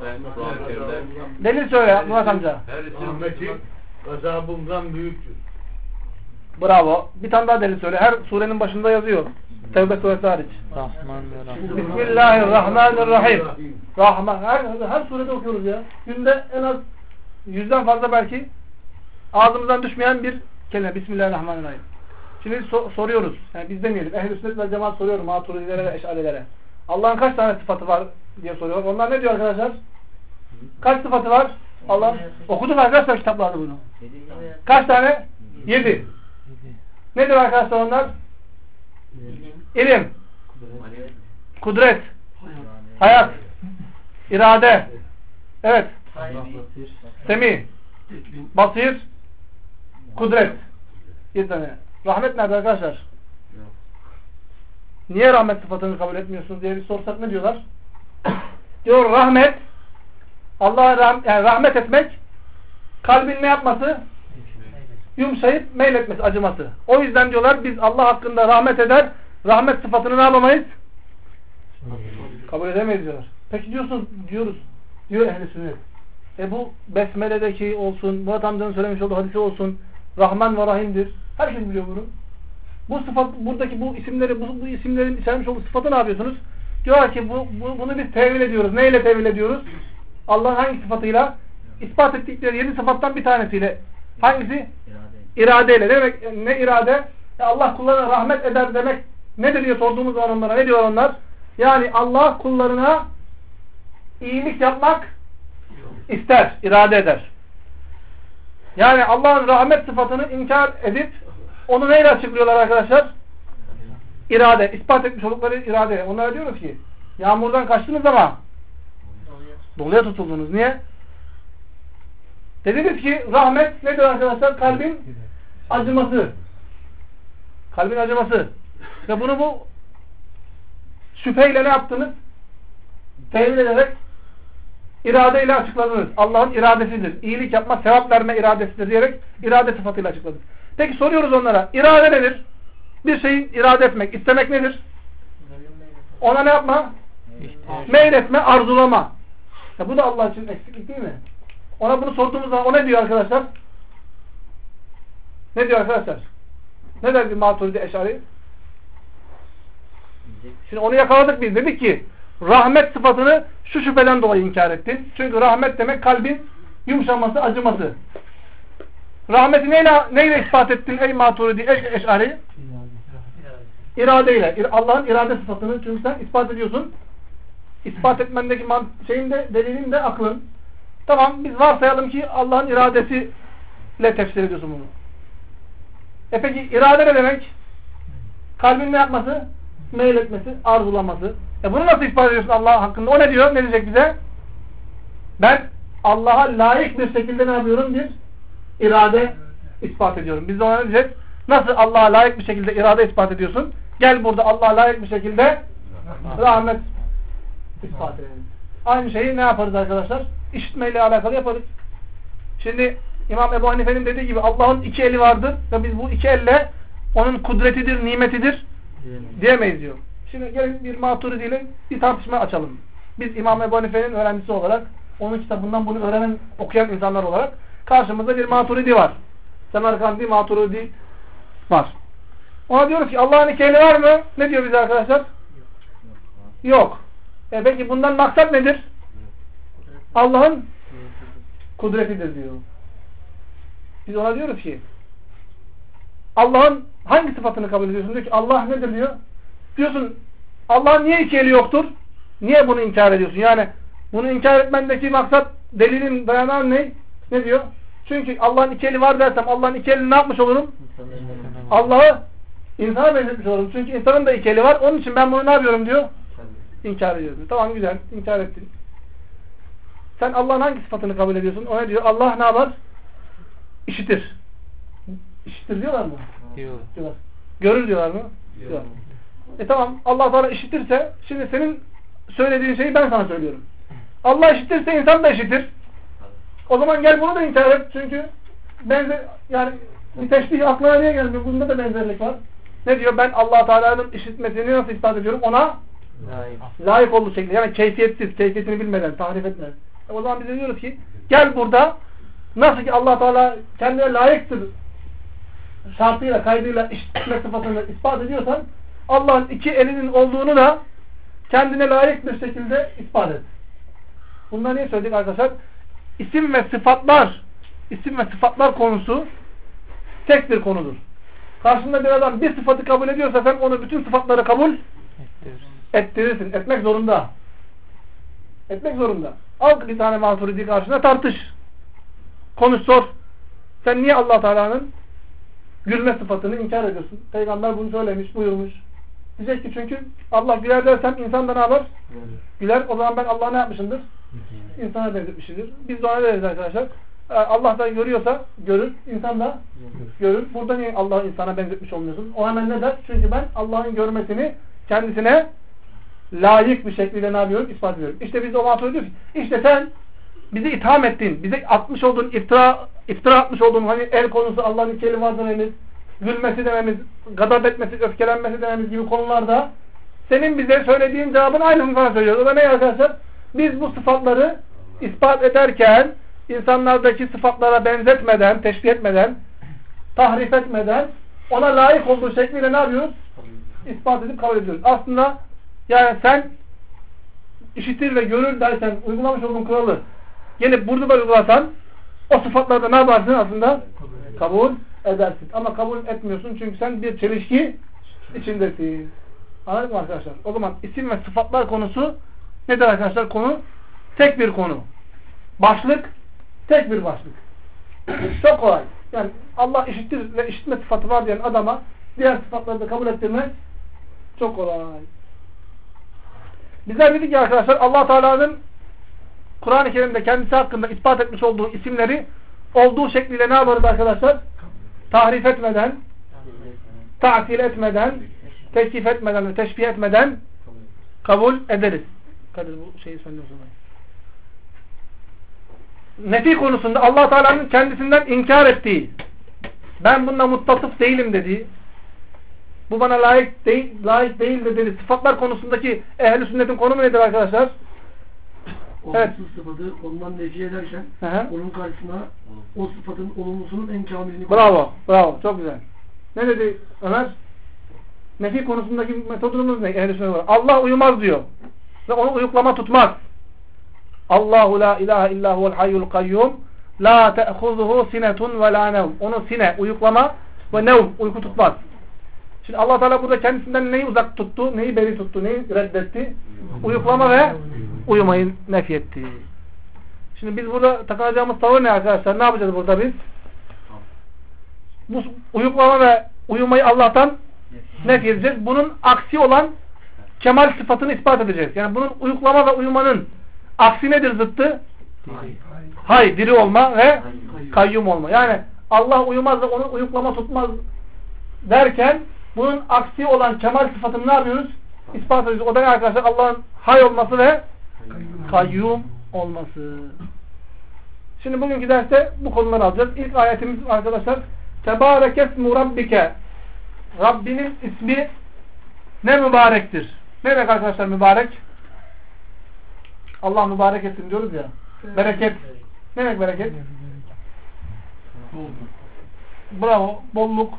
Delil söyle Murat amca. Rahmeti gazabından büyüktür. Bravo. Bir tane daha delil söyle. Her surenin başında yazıyor. Tevbe suresi hariç. Bismillahirrahmanirrahim. Rahman. Her surede okuyoruz ya. Günde en az 100'den fazla belki ağzımızdan düşmeyen bir kelime. Bismillahirrahmanirrahim. Şimdi soruyoruz. Yani biz demeyelim. Ehl-i sünnet ve cemaat soruyorum. Maturidilere ve eş'arilere. Allah'ın kaç tane sıfatı var diye soruyor. Onlar ne diyor arkadaşlar? Kaç sıfatı var? Allah okuduk arkadaşlar kitaplarda bunu. Kaç tane? 7. Nedir arkadaşlar onlar? İlim, kudret, hayat, irade, evet, semi, basir, kudret. 7 tane. Rahmet nerede arkadaşlar? Niye rahmet sıfatını kabul etmiyorsunuz diye bir sorsak ne diyorlar? Diyor rahmet, Allah'a yani rahmet etmek, kalbin ne yapması? Yumuşayıp meyletmesi, acıması. O yüzden diyorlar biz Allah hakkında rahmet eder, rahmet sıfatını ne yapamayız? Kabul edemeyiz diyorlar. Peki diyoruz, diyor ehl-i sünnet. Bu Besmele'deki olsun, Murat amcanın söylemiş olduğu hadisi olsun, Rahman ve Rahim'dir. Herkes biliyor bunu. Bu sıfat, buradaki bu isimleri, bu isimlerin içermiş olduğu sıfatı ne yapıyorsunuz? Diyorlar ki bunu biz tevil ediyoruz. Neyle tevil ediyoruz? Allah'ın hangi sıfatıyla? İspat ettikleri 7 sıfattan bir tanesiyle. Hangisi? İradeyle. Demek ne irade? Allah kullarına rahmet eder demek nedir diye sorduğumuz zaman onlara ne diyor onlar? Yani Allah kullarına iyilik yapmak ister, irade eder. Yani Allah'ın rahmet sıfatını inkar edip onu neyle açıklıyorlar arkadaşlar? İrade. İspat etmiş oldukları irade. Onlara diyoruz ki yağmurdan kaçtınız ama doluya tutuldunuz. Niye? Dediniz ki rahmet nedir arkadaşlar? Kalbin acıması. Kalbin acıması. Ve bunu bu şüpheyle ne yaptınız? Tevil ederek iradeyle açıkladınız. Allah'ın iradesidir. İyilik yapma, sevap verme iradesidir diyerek irade sıfatıyla açıkladınız. Peki soruyoruz onlara. İrade nedir? Bir şeyi irade etmek, istemek nedir? Ona ne yapma? Meyletme, arzulama. Ya bu da Allah için eksiklik değil mi? Ona bunu sorduğumuz zaman o ne diyor arkadaşlar? Ne diyor arkadaşlar? Ne der bir Maturidi Eş'ari? Şimdi onu yakaladık biz. Dedik ki rahmet sıfatını şu şüpheden dolayı inkar ettin. Çünkü rahmet demek kalbin yumuşaması, acıması. Rahmeti neyle ispat ettin ey Maturidi Eş'ari? İradeyle. Allah'ın irade sıfatını çünkü sen ispat ediyorsun. İspat etmendeki delilin de aklın. Tamam biz varsayalım ki Allah'ın iradesiyle tefsir ediyorsun bunu. Peki irade ne demek? Kalbin ne yapması? Meyletmesi, arzulaması. Bunu nasıl ispat ediyorsun Allah hakkında? O ne diyor? Ne diyecek bize? Ben Allah'a layık bir şekilde ne yapıyorum? Bir irade ispat ediyorum. Biz de ona ne diyeceğiz? Nasıl Allah'a layık bir şekilde irade ispat ediyorsun? Gel burada Allah'a layık bir şekilde rahmet ispat edelim. Aynı şeyi ne yaparız arkadaşlar? İşitmeyle alakalı yaparız. Şimdi İmam Ebu Hanife'nin dediği gibi Allah'ın 2 eli vardır ve biz bu 2 elle onun kudretidir, nimetidir diyemeyiz diyor. Şimdi gelin bir Maturidi ile bir tartışma açalım. Biz İmam Ebu Hanife'nin öğrencisi olarak, onun kitabından bunu öğrenen, okuyan insanlar olarak karşımızda bir Maturidi var. Semerkandi Maturidi var. Ona diyoruz ki Allah'ın 2 eli var mı? Ne diyor bize arkadaşlar? Yok. Peki bundan maksat nedir? Allah'ın kudretidir diyor. Biz ona diyoruz ki Allah'ın hangi sıfatını kabul ediyorsun? Diyor ki Allah nedir diyor. Diyorsun Allah'ın niye 2 eli yoktur? Niye bunu inkar ediyorsun? Yani bunu inkar etmendeki maksat delilin dayanağı ne? Ne diyor? Çünkü Allah'ın 2 eli var dersem Allah'ın 2 elini ne yapmış olurum? Allah'ı insana benzetmiş olurum. Çünkü insanın da 2 eli var. Onun için ben bunu ne yapıyorum diyor? İnkar ediyorum. Tamam güzel. İnkar ettin. Sen Allah'ın hangi sıfatını kabul ediyorsun? O ne diyor? Allah ne yapar? İşitir. İşitir diyorlar mı? Diyorlar. Görür diyorlar mı? Diyorlar. Tamam. Allah Teala işitirse şimdi senin söylediğin şeyi ben sana söylüyorum. Allah işitirse insan da işitir. O zaman gel bunu da inkar et. Çünkü yani Bir teşbih aklına niye gelmiyor? Bunda da benzerlik var. Ne diyor? Ben Allah Teala'nın işitmesini nasıl ispat ediyorum? Ona layık olduğu şekilde. Yani keyfiyetsiz, keyfiyetini bilmeden, tahrif etmeden. O zaman biz de diyoruz ki gel burada nasıl ki Allah Teala kendine layıktır şartıyla, kaydıyla işitme sıfatını ispat ediyorsan Allah'ın iki elinin olduğunu da kendine layık bir şekilde ispat et. Bunları niye söyledik arkadaşlar? İsim ve sıfatlar konusu tek bir konudur. Karşında bir adam bir sıfatı kabul ediyorsa sen onu bütün sıfatları kabul ettirirsin. Etmek zorunda. Etmek zorunda. Al bir tane Maturidi karşına tartış. Konuş, sor. Sen niye Allah Teala'nın gülme sıfatını inkar ediyorsun? Peygamber bunu söylemiş, buyurmuş. Diyecek ki çünkü Allah güler dersem insan da ne yapar? Güler. O zaman ben Allah'a ne yapmışımdır? İnsana benzetmişimdir. Biz de ona deriz arkadaşlar. Allah da görüyorsa görür, insan da görür. Burada niye Allah'ı insana benzetmiş olmuyorsun? O hemen ne der? Çünkü ben Allah'ın görmesini kendisine layık bir şekilde ne yapıyorum? İspat ediyorum. İşte biz de o mantığı diyoruz ki işte sen bizi itham ettiğin, bize atmış olduğun iftira atmış olduğun hani el konusu Allah'ın iki eli var dememiz, gülmesi dememiz, gadap etmesi, öfkelenmesi dememiz gibi konularda senin bize söylediğin cevabın aynısını sana söylüyoruz. O da ne arkadaşlar? Biz bu sıfatları ispat ederken insanlardaki sıfatlara benzetmeden, teşbih etmeden, tahrif etmeden ona layık olduğu şekliyle ne yapıyoruz? İspat edip kabul ediyoruz. Aslında yani sen işitir ve görür derken uygulamış olduğun kuralı gelip burada da uygulasan o sıfatlarda ne yaparsın aslında? Kabul edersin. Ama kabul etmiyorsun çünkü sen bir çelişki içindesin. Anladın mı arkadaşlar? O zaman isim ve sıfatlar konusu nedir arkadaşlar? Konu tek bir konu. Başlık tek bir başlık. Çok kolay. Yani Allah işittir ve işitme sıfatı var diyen adama diğer sıfatları da kabul ettirmek çok kolay. Bizler dedik ki arkadaşlar Allah Teala'nın Kur'an-ı Kerim'de kendisi hakkında ispat etmiş olduğu isimleri olduğu şekliyle ne yaparız arkadaşlar? Tahrif etmeden, ta'til etmeden, teşkif etmeden ve teşbih etmeden kabul ederiz. Kadir bu şeyi söylüyorsun. Nefi konusunda Allah Teala'nın kendisinden inkar ettiği, ben bununla muttasıf değilim dediği, bu bana layık değil dediği sıfatlar konusundaki ehl-i sünnetin konumu nedir arkadaşlar? Evet. Sıfatı ondan nefi ederken onun karşısına o sıfatın olumlusunun en kamilini koyuyor. Bravo. Çok güzel. Ne dedi Ömer? Nefi konusundaki metodumuz ne? Ehl-i sünnet olarak. Allah uyumaz diyor. Ve onu uyuklama tutmaz. Allahu la ilahe illa huvel hayyul kayyum la te'huzuhu sinetun ve la nevm. Onu sine, uyuklama ve nevm, uyku tutmaz. Şimdi Allah Teala burada kendisinden neyi uzak tuttu, neyi beri tuttu, neyi reddetti? Uyuklama ve uyumayı nefyetti. Şimdi biz burada takılacağımız tavır ne arkadaşlar? Ne yapacağız burada biz? Bu uyuklama ve uyumayı Allah'tan nefyedeceğiz. Bunun aksi olan kemal sıfatını ispat edeceğiz. Yani bunun uyuklama ve uyumanın aksi nedir zıttı? Hay, diri olma ve kayyum olma. Yani Allah uyumaz ve onu uyuklama tutmaz derken bunun aksi olan kemal sıfatını ne yapıyoruz? İspat ediyoruz. O da arkadaşlar Allah'ın hay olması ve kayyum olması. Şimdi bugünkü derste bu konuları alacağız. İlk ayetimiz arkadaşlar Tebarekesmu Rabbike. Rabbinin ismi ne mübarektir? Ne demek arkadaşlar mübarek? Allah mübarek etsin diyoruz ya. Bereket. Ne demek bereket? Bravo. Bolluk.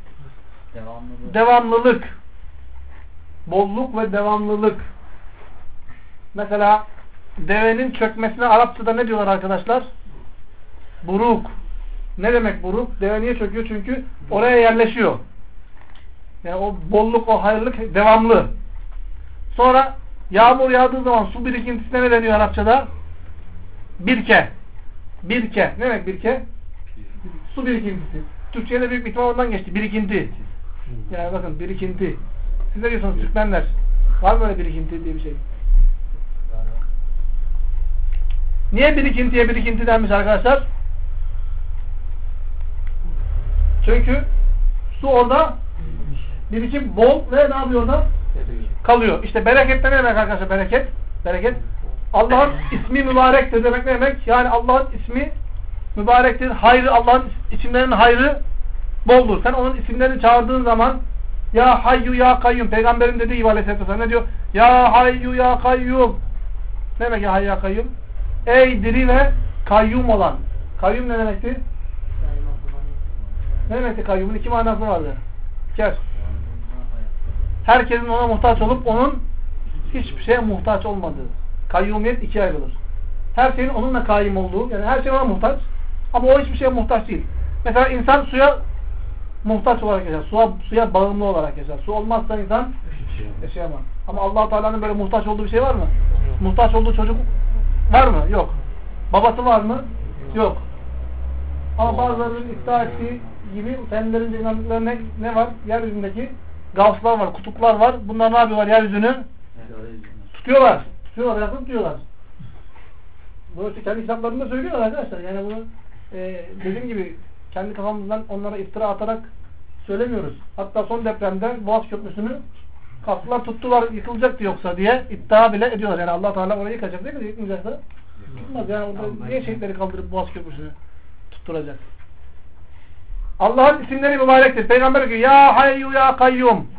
Devamlılık. Bolluk ve devamlılık. Mesela devenin çökmesine Arapçada ne diyorlar arkadaşlar? Buruk. Ne demek buruk? Deve niye çöküyor? Çünkü oraya yerleşiyor. Yani o bolluk, o hayırlık devamlı. Sonra yağmur yağdığı zaman su birikintisine ne deniyor Arapçada? Birke. Birke. Ne demek birke? Su birikintisi. Türkçe'de büyük bir ihtimal ondan geçti. Birikinti. Yani bakın birikinti. Siz ne diyorsunuz Türkmenler? Var mı öyle birikinti diye bir şey? Niye birikintiye birikinti denmiş arkadaşlar? Çünkü su orada birikim bol ve ne yapıyor orada? Kalıyor. İşte bereket ne demek arkadaşlar? Bereket. Bereket. Allah'ın ismi mübarektir demek ne demek? Yani Allah'ın ismi mübarektir. Hayrı, Allah'ın isimlerinin hayrı boldur. Sen onun isimlerini çağırdığın zaman ya hayyu ya kayyum, peygamberin dediği gibi aleyhisselatü vesselam ne diyor? Ya hayyu ya kayyum. Ne demek ya hayyu ya kayyum? Ey diri ve kayyum olan. Kayyum ne demekti? Ne demekti kayyumun? İki manası vardı. Ker. Herkesin ona muhtaç olup onun hiçbir şeye muhtaç olmadığı. Kayyumiyet ikiye ayrılır. Her şeyin onunla kayyum olduğu, yani her şey ona muhtaç ama o hiçbir şeye muhtaç değil. Mesela insan suya muhtaç olarak yaşar. Suya bağımlı olarak yaşar. Su olmazsa insan yaşayamaz. Ama Allah-u Teala'nın böyle muhtaç olduğu bir şey var mı? Muhtaç olduğu çocuk var mı? Yok. Babası var mı? Yok. Ama bazılarının iddia ettiği gibi kendilerince inandıkları ne var? Yeryüzündeki gavslar var, kutuplar var. Bunlar ne yapıyorlar? Yeryüzünü tutuyorlar. Tutuyorlar, yakın tutuyorlar. Bunu işte kendi kitaplarında söylüyorlar arkadaşlar. Yani bunu dediğim gibi kendi kafamızdan onlara iftira atarak söylemiyoruz. Hatta son depremde Boğaz Köprüsü'nü kalktılar, tuttular, yıkılacaktı yoksa diye iddia bile ediyorlar. Yani Allah Teala orayı yıkacak değil mi? Yıkmayacaksa yıkılmaz. Yani orada niye şehitleri kaldırıp Boğaz Köprüsü'nü tutturacak? Allah'ın isimleri mübarektir. Peygamber diyor ya hayyu ya kayyum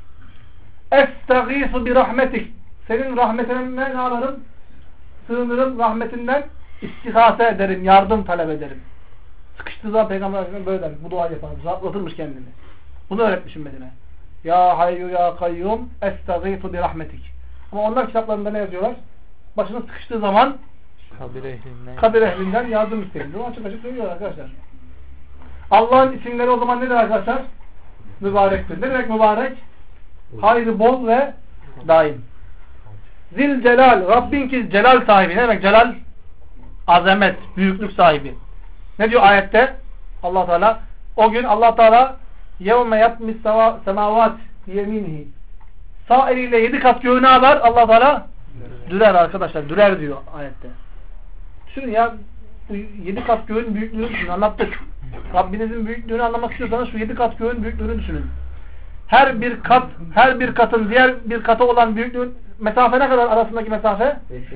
estağisu bi rahmetik. Senin rahmetinden ne yaparım? Sığınırım, rahmetinden istigase ederim, yardım talep ederim. Sıkıştığı zaman Peygamber böyle der. Bu duayı yapar. Rahatlatırmış kendini. Bunu öğretmiş ümmetine. Ya hayyu ya kayyum estağisu bi rahmetik. Ama onlar kitaplarında ne yazıyorlar? Başına sıkıştığı zaman kabir ehlinden yardım isteyin. Bunu açık açık söylüyorlar arkadaşlar. Allah'ın isimleri o zaman nedir arkadaşlar? Mübarektir. Ne demek mübarek? Hayrı bol ve daim. Zil celal. Rabbin ki celal sahibi. Ne demek celal? Azamet, büyüklük sahibi. Ne diyor ayette? Allah Teala o gün Allah Teala yevme yatmis semavat yeminihi. Sağ eliyle 7 kat göğü ne yapar? Allah Teala dürer arkadaşlar. Dürer diyor ayette. Düşünün ya, bu 7 kat göğün büyüklüğünü düşünün. Anlattık. Rabbinizin büyüklüğünü anlamak istiyorsanız şu 7 kat göğün büyüklüğünü düşünün. Her bir katın diğer bir kata olan büyüklüğün mesafe ne kadar, arasındaki mesafe?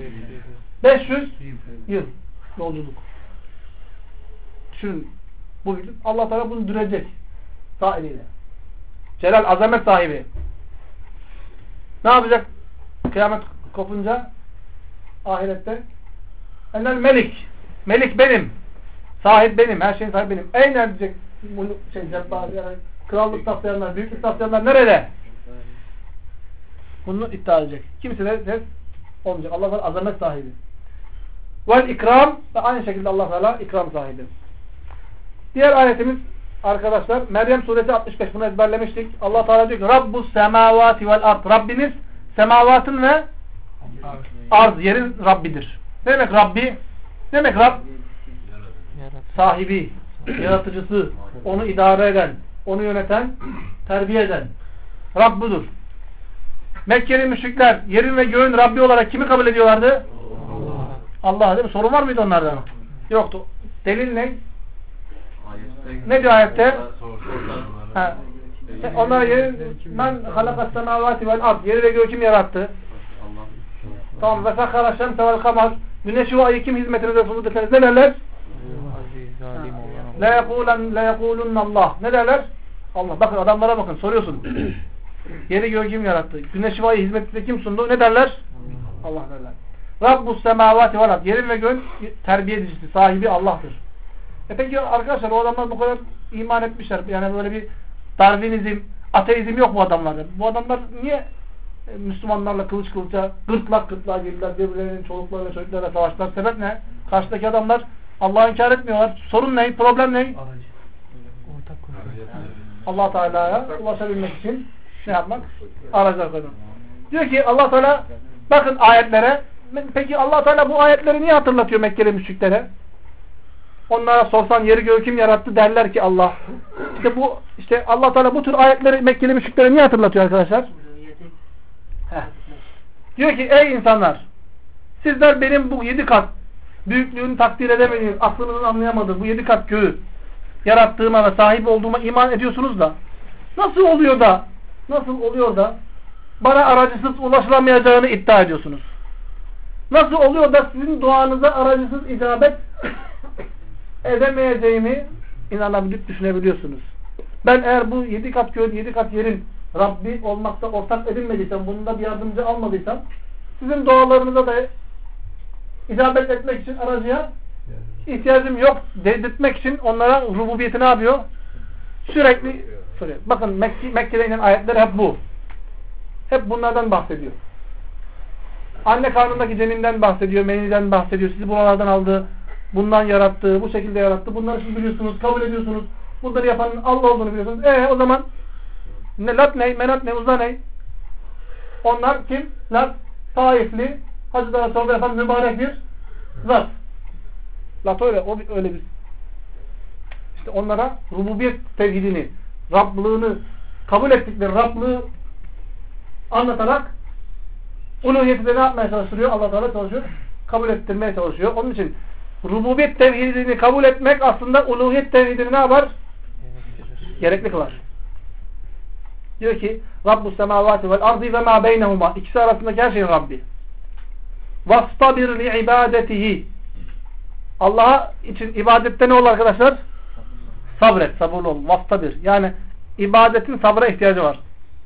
500 yıl yolculuk. Düşünün. Bu büyüklük. Allah Teala bunu dürecek. Sağ eliyle. Celal, azamet sahibi. Ne yapacak? Kıyamet kopunca ahirette enel melik. Melik benim. Sahip benim. Her şeyin sahibi benim. Ey ne diyecek? Yani krallık taslayanlar, büyüklük taslayanlar nerede? Bunu iddia edecek. Kimse de ses olmayacak. Allah Teala azamet sahibi. Vel ikram ve aynı şekilde Allah Teala ikram sahibi. Diğer ayetimiz arkadaşlar Meryem suresi 65. Bunu ezberlemiştik. Allah Teala diyor ki Rabbus semavati vel ard. Rabbiniz semavatın ve arz, yerin Rabbidir. Ne demek Rabbi? Ne demek Rabb? Sahibi, yaratıcısı, onu idare eden, onu yöneten, terbiye eden. Rabb budur. Mekkeli müşrikler yerin ve göğün Rabbi olarak kimi kabul ediyorlardı? Allah değil mi? Sorun var mıydı onlardan? Yoktu. Delil ne? Ne diyor ayette? Onlar yerin men halakas semavati vel ard. Yeri ve göğü kim yarattı? Tamam. Ve sakhara şemse vel kamar. Güneşi ve ayı kim hizmetine dönsün deseniz ne derler? La yekulunna Allah. Ne derler? Allah. Bakın adamlara bakın. Soruyorsun. Yeri göğü kim yarattı? Güneşi ve ayı hizmetine kim sundu? Ne derler? Allah derler. Rabbus semavati vel ard. Yerin ve göğün terbiye edicisi, sahibi Allah'tır. Peki arkadaşlar o adamlar bu kadar iman etmişler. Yani böyle bir Darwinizm, ateizm yok bu adamlarda. Bu adamlar niye Müslümanlarla kılıç kılıça, gırtlak gırtlağa girdiler, birbirlerinin çoluklarıyla çocuklarla savaştılar? Sebep ne? Karşıdaki adamlar Allah'ı inkar etmiyorlar. Sorun ne? Problem ne? Allah Teala'ya ulaşabilmek için ne yapmak? Aracılar koymak. Diyor ki Allah Teala bakın ayetlere. Peki Allah Teala bu ayetleri niye hatırlatıyor Mekkeli müşriklere? Onlara sorsan yeri göğü kim yarattı derler ki Allah. İşte Allah Teala bu tür ayetleri Mekkeli müşriklere niye hatırlatıyor arkadaşlar? Diyor ki ey insanlar, sizler benim bu 7 kat büyüklüğünü takdir edemediğiniz, aklınızın anlayamadığı bu 7 kat göğü yarattığıma ve sahip olduğuma iman ediyorsunuz da nasıl oluyor da bana aracısız ulaşılamayacağını iddia ediyorsunuz? Nasıl oluyor da sizin duanıza aracısız icabet edemeyeceğimi inanabilip düşünebiliyorsunuz? Ben eğer bu 7 kat göğün 7 kat yerin Rabbi olmakta ortak edinmediysem, bunda bir yardımcı almadıysam, sizin dualarınıza da icabet etmek için aracıya ihtiyacım yok dedirtmek için onlara rububiyeti ne yapıyor? Sürekli soruyor. Bakın Mekke'de inen ayetler hep bu. Hep bunlardan bahsediyor. Anne karnındaki ceninden bahsediyor, meniden bahsediyor. Sizi buralardan aldı, bundan yarattı, bu şekilde yarattı. Bunları siz biliyorsunuz, kabul ediyorsunuz. Bunları yapanın Allah olduğunu biliyorsunuz. O zaman Lat ne, Menat ne, Uzza ne? Onlar kim? Lat, Taifli, Hacı'da sonra yapan mübarek bir zat. Lat öyle bir. İşte onlara rububiyet tevhidini, Rablığını kabul ettikleri Rablığı anlatarak uluhiyeti de ne yapmaya çalıştırıyor? Allah Teala çalışıyor. Kabul ettirmeye çalışıyor. Onun için rububiyet tevhidini kabul etmek aslında uluhiyet tevhidini ne yapar? Gerekli kılar. Diyor ki Rabbus semavati vel ardi ve ma beynehuma. İkisi arasındaki her şeyin Rabbi. Vastabir li ibadetihi. Allah'a için ibadette ne olur arkadaşlar? Sabret, sabırlı ol. Vastabir. Yani ibadetin sabra ihtiyacı var.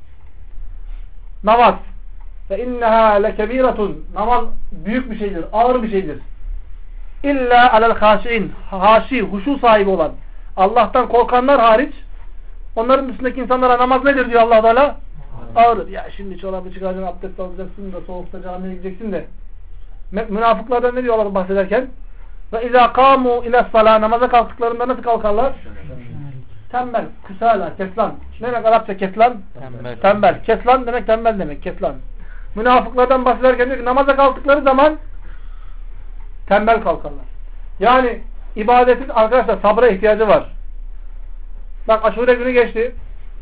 Namaz. Ve inneha lekebiratun. Namaz büyük bir şeydir, ağır bir şeydir. İlla alel haşi'in. Haşi, huşu sahibi olan. Allah'tan korkanlar hariç onların dışındaki insanlara namaz nedir diyor Allah Teala? Ağır. Ya şimdi çorabı çıkaracaksın, abdest alacaksın da soğukta camiye gideceksin de. Münafıklardan ne diyorlar bahsederken? Ve izâ kâmû ilâs-salâ. Namaza kalktıklarında nasıl kalkarlar? Tembel, küsâlâ, keslan. Ne demek Arapça keslan? Tembel. Keslan demek tembel demek. Keslan. Münafıklardan bahsederken diyor ki namaza kalktıkları zaman tembel kalkarlar. Yani ibadetin arkadaşlar sabra ihtiyacı var. Bak Aşure günü geçti.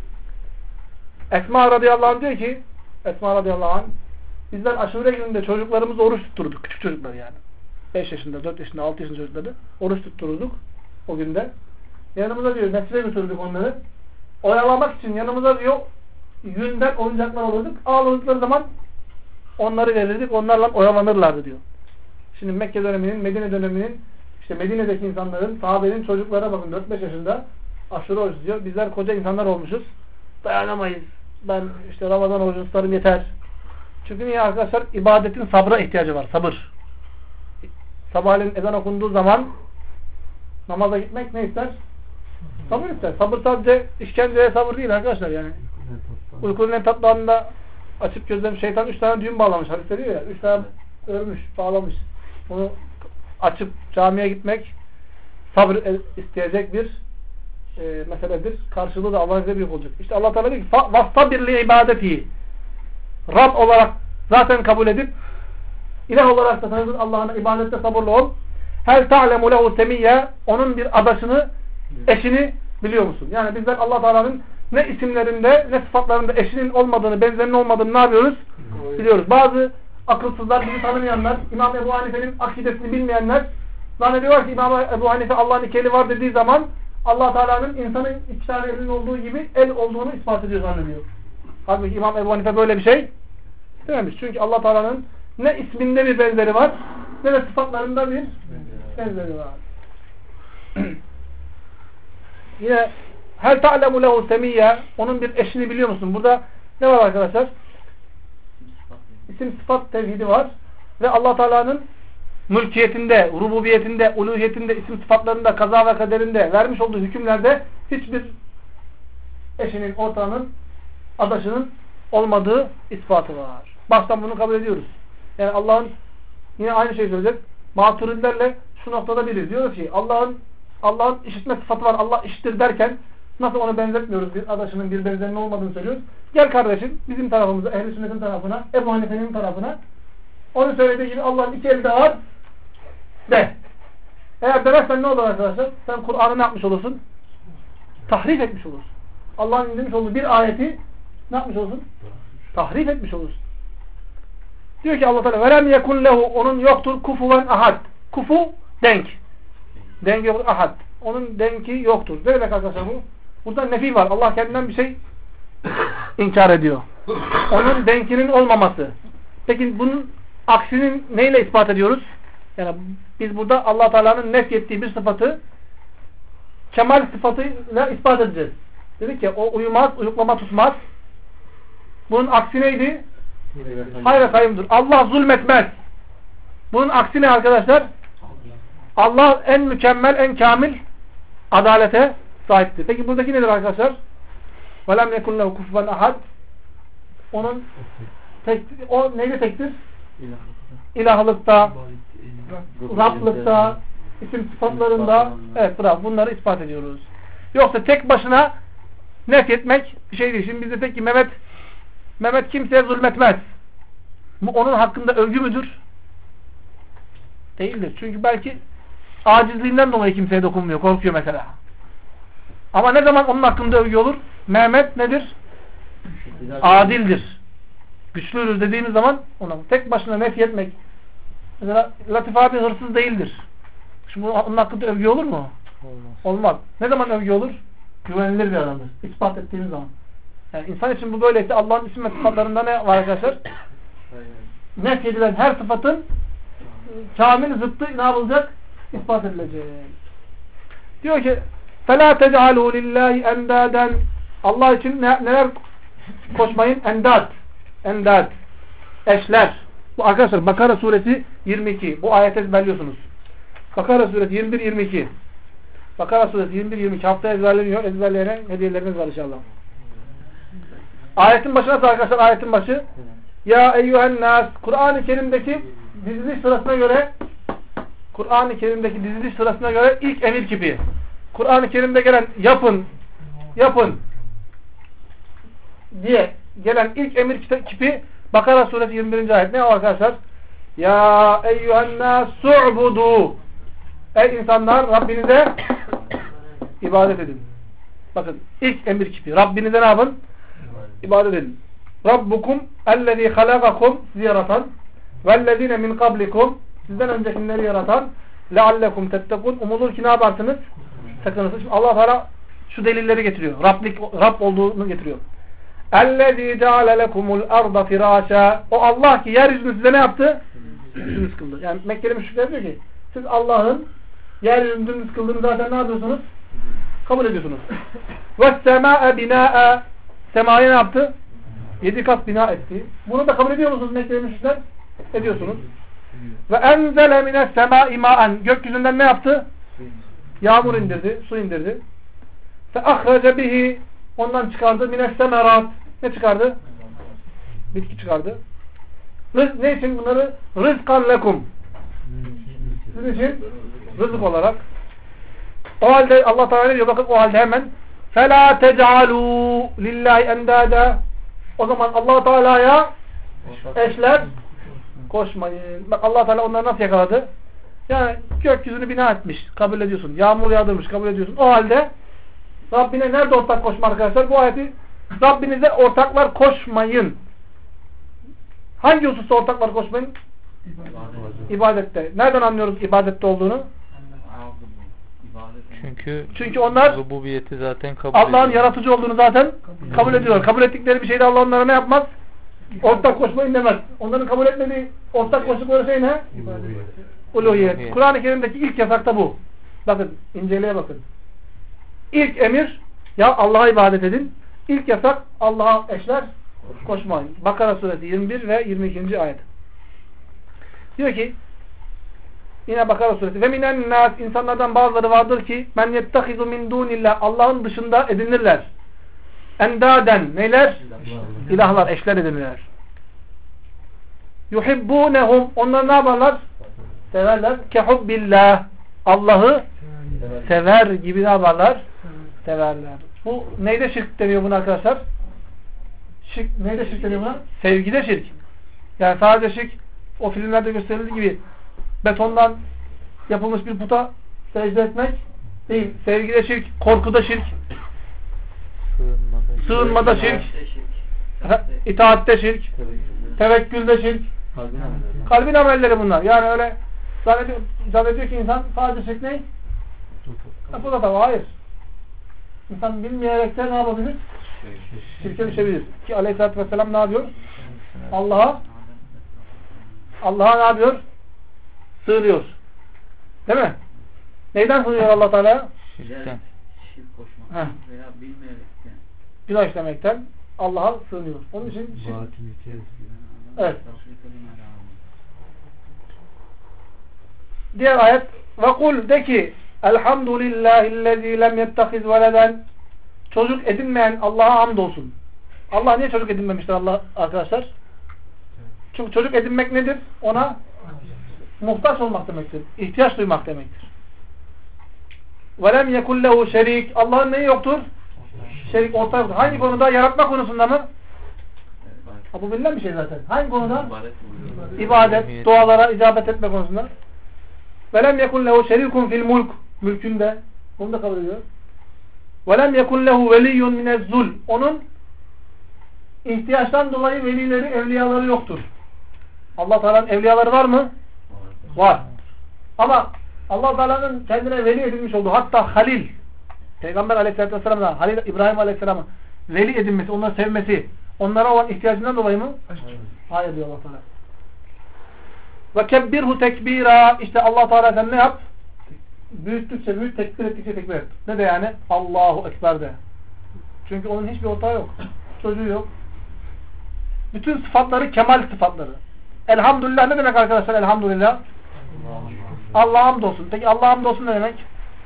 Esma radıyallahu anh diyor ki bizler Aşure gününde çocuklarımızı oruç tutturduk. Küçük çocuklar yani. 5 yaşında, 4 yaşında, 6 yaşında çocukları oruç tutturduk o günde. Yanımıza diyor mescide götürdük onları. Oyalamak için yanımıza diyor yünden oyuncaklar alırdık. Ağladıkları zaman onları verirdik. Onlarla oyalanırlardı diyor. Şimdi Mekke döneminin, Medine döneminin işte Medine'deki insanların, sahabenin çocuklara bakın 4-5 yaşında aşure oruç diyor. Bizler koca insanlar olmuşuz. Dayanamayız. Ben işte Ramazan orucu tutarım yeter. Çünkü niye arkadaşlar? İbadetin sabra ihtiyacı var. Sabır. Sabahleyin ezan okunduğu zaman namaza gitmek ne ister? Sabır ister. Sabır sadece işkenceye sabır değil arkadaşlar yani. Uykunun en tatlı anında açıp gözlerim şeytan 3 tane düğüm bağlamış. Hadis diyor ya 3 tane örmüş, bağlamış. Bunu açıp camiye gitmek sabır isteyecek bir meseledir. Karşılığı da Allah'ın izniyle büyük olacak. İşte Allah Teala diyor ki vastabir li ibadeti. Rab olarak zaten kabul edip ilah olarak da tanıdığın Allah'ına ibadette sabırlı ol. Hel ta'lemu lehu semiyye. Onun bir adaşını, eşini biliyor musun? Yani bizler Allah Teala'nın ne isimlerinde ne sıfatlarında eşinin olmadığını, benzerinin olmadığını ne yapıyoruz? Biliyoruz. Bazı akılsızlar, bizi tanımayanlar, İmam Ebu Hanife'nin akidesini bilmeyenler zannediyorlar ki İmam Ebu Hanife Allah'ın iki eli var dediği zaman Allah Teala'nın insanın iki tane elinin olduğu gibi el olduğunu ispat ediyor zannediyor. Halbuki İmam Ebu Hanife böyle bir şey dememiş. Çünkü Allah Teala'nın ne isminde bir benzeri var ne de sıfatlarında bir benzeri var. Yine hel ta'lemu lehu semiyye. Onun bir eşini biliyor musun? Burada ne var arkadaşlar? İsim sıfat tevhidi var. Ve Allah Teala'nın mülkiyetinde, rububiyetinde, uluhiyetinde, isim sıfatlarında, kaza ve kaderinde vermiş olduğu hükümlerde hiçbir eşinin, ortağının, adaşının olmadığı ispatı var. Baştan bunu kabul ediyoruz. Yani Allah'ın yine aynı şeyi söyleyecek. Maturidilerle şu noktada biriz. Diyoruz ki Allah'ın işitme sıfatı var. Allah işitir derken nasıl onu benzetmiyoruz? Bir adaşının bir benzerinin olmadığını söylüyoruz. Gel kardeşim bizim tarafımıza, ehl-i sünnetin tarafına, Ebu Hanife'nin tarafına. Onun söylediği gibi Allah'ın iki eli de var de. Eğer demezsen ne olur arkadaşlar? Sen Kur'an'ı ne yapmış olursun? Tahrif etmiş olursun. Allah'ın indirmiş olduğu bir ayeti ne yapmış olursun? Tahrif etmiş olursun. Diyor ki Allah Teala velem yekun lehu, onun yoktur kufuven ahad. Kufu denk. Denk yoktur ahad. Onun denki yoktur. Ne demek arkadaşlar bu? Burada nefi var. Allah kendinden bir şey inkar ediyor. Onun denkinin olmaması. Peki bunun aksinin neyle ispat ediyoruz? Yani biz burada Allah Teala'nın nefyettiği bir sıfatı kemal sıfatıyla ispat edeceğiz. Dedik ya o uyumaz, uyuklama tutmaz. Bunun aksi neydi? Hayra kayımdır. Allah zulmetmez. Bunun aksi ne arkadaşlar? Allah en mükemmel, en kamil adalete sahiptir. Peki buradaki nedir arkadaşlar? وَلَمْ يَكُنْ لَهُ كُفُوًا أَحَدٍ o neyde tektir? İlahlıkta, Rablıkta, isim sıfatlarında, evet bravo, bunları ispat ediyoruz. Yoksa tek başına nef etmek bir şey değil. Şimdi biz de tek ki Mehmet kimseye zulmetmez. Bu onun hakkında övgü müdür? Değildir. Çünkü belki acizliğinden dolayı kimseye dokunmuyor, korkuyor mesela. Ama ne zaman onun hakkında övgü olur? Mehmet nedir? Adildir. Güçlüdür dediğimiz zaman ona tek başına nefi etmek. Mesela Latif abi hırsız değildir. Şimdi onun hakkında övgü olur mu? Olmaz. Ne zaman övgü olur? Güvenilir bir adamdır. İspat ettiğimiz zaman. Yani insan için bu böyleyse Allah'ın isim ve sıfatlarında ne var arkadaşlar? Nef edilen her sıfatın kamil zıttı ne yapılacak? İspat edilecek. Diyor ki فَلَا تَجْعَلُوا لِلّٰهِ اَنْدَادًا Allah için neler koşmayın? Endad. Eşler. Bu arkadaşlar Bakara suresi 22. Bu ayeti ezberliyorsunuz. Bakara suresi 21-22. Bakara suresi 21-22 hafta ezberleniyor. Ezberleyene hediyeleriniz var inşallah. Ayetin başı nasıl arkadaşlar? Ayetin başı Ya eyyühen nas Kur'an-ı Kerim'deki diziliş sırasına göre ilk emir kipi. Kur'an-ı Kerim'de gelen yapın diye gelen ilk emir kipi Bakara suresi 21. ayet. Ne o arkadaşlar? Ya eyyühen nas su'budu Ey insanlar Rabbinize ibadet edin. Bakın ilk emir kipi. Rabbinize ne yapın? İbadet edin. Rabbukum ellezî halakakum sizi yaratan vellezîne min kablikum sizden öncekileri yaratan leallekum tettekun umulur ki ne yaparsınız? Sakınırsınız. Şimdi Allah Teala şu delilleri getiriyor. Rab olduğunu getiriyor. Ellezî ceale lekumul arda firâşa o Allah ki yeryüzünü size ne yaptı? Dümdüz kıldı. Yani Mekkeli müşrikler diyor ki siz Allah'ın yeryüzünü dümdüz kıldığını zaten ne yapıyorsunuz? Kabul ediyorsunuz. Ve's-semâe binâe semayı ne yaptı? 7 kat bina etti. Bunu da kabul ediyor musunuz Mekkeli müşrikler? Ediyorsunuz. Ve enzele mines semâi mâen gökyüzünden ne yaptı? Yağmur indirdi, su indirdi. Fe ahrece bihi ondan çıkardı mines semerat. Ne çıkardı? Bitki çıkardı. Ne için bunları? Rızkan lekum. Sizin için rızık olarak. O halde Allah Teala ne diyor? Bakın o halde hemen فَلَا تَجْعَلُوا لِلّٰهِ اَنْدَادًا o zaman Allah Teala'ya eşler koşmayın. Bak Allah Teala onları nasıl yakaladı? Yani gökyüzünü bina etmiş. Kabul ediyorsun. Yağmur yağdırmış. Kabul ediyorsun. O halde Rabbine nerede ortak koşma arkadaşlar? Bu ayeti Rabbinize ortaklar koşmayın. Hangi hususta ortaklar koşmayın? İbadette. Nereden anlıyoruz ibadette olduğunu? Çünkü onlar rububiyeti zaten kabul ediyor. Allah'ın yaratıcı olduğunu zaten kabul ediyorlar. Kabul ettikleri bir şeyde Allah onlara ne yapmaz? Ortak koşmayın demez. Onların kabul etmediği ortak koştukları şey ne? Uluhiyet. Kur'an-ı Kerim'deki ilk yasak da bu. Bakın, inceleye bakın. İlk emir ya Allah'a ibadet edin. İlk yasak Allah'a eşler koşmayın. Bakara suresi 21 ve 22. ayet. Diyor ki yine Bakara suresi ve minen nas insanlardan bazıları vardır ki men yettehizu min dunillah Allah'ın dışında edinirler. Endaden neyler? İlahlar, eşler edinirler. Yuhibbunehum onlar ne yaparlar? Severler. Kehubbillah Allah'ı sever gibi ne yaparlar? Severler. Bu neyde şirk deniyor buna arkadaşlar? Neyde şirk deniyor buna? Sevgide şirk. Yani sadece şirk o filmlerde gösterildiği gibi betondan yapılmış bir puta secde etmek değil. Sevgide şirk, korkuda şirk, sığınmada şirk, itaatte şirk, tevekkülde şirk, kalbin amelleri bunlar. Yani öyle zannediyor ki insan sadece şirk ne? Puta tabi. Hayır. İnsan bilmeyerekten ne yapabilir? Şirke düşebilir. Ki Aleyhisselatü Vesselam ne yapıyor? Allah'a ne yapıyor? Sığınıyor. Değil mi? Neyden sığınıyor Allah Teala? şirk koşmaktan veya bilmeyerekten. Günah işlemekten Allah'a sığınıyor. Onun için evet. Diğer ayet ve kul de ki elhamdülillahillezî lem yettehiz veleden çocuk edinmeyen Allah'a hamdolsun. Allah niye çocuk edinmemiştir Allah arkadaşlar? Çünkü çocuk edinmek nedir? Ona muhtaç olmak demektir. İhtiyaç duymak demektir. وَلَمْ يَكُنْ لَهُ şerik. Allah'ın neyi yoktur? Şerik ortak yoktur. Hangi konuda? Yaratma konusunda mı? Bu bilinen bir şey zaten. Hangi konuda? İbadet, dualara icabet etme konusunda. وَلَمْ يَكُنْ لَهُ şerikun fil mulk. Mülkünde. Bunu da kabul ediyor. وَلَمْ يَكُنْ لَهُ وَلِيٌّ مِنَ الزُّلْ. Onun ihtiyaçtan dolayı velileri, evliyaları yoktur. Allah Teala'nın evliyaları var mı? Var. Ama Allah Teala'nın kendine veli edilmiş olduğu, hatta Halil, Peygamber Aleyhisselatü Vesselam'la Halil İbrahim Aleyhisselam'ı veli edinmesi, onları sevmesi, onlara olan ihtiyacından dolayı mı? Hayır diyor Allah Teala. Ve kebbirhu tekbira. İşte Allah Teala sen ne yap? Büyüttükçe büyüt, tekbir ettikçe tekbir et. Ne de yani? Allahu Ekber de. Çünkü onun hiçbir ortağı yok. Çocuğu yok. Bütün sıfatları kemal sıfatları. Elhamdülillah ne demek arkadaşlar? Elhamdülillah. Allah'a hamdolsun. Peki Allah'a hamdolsun ne demek?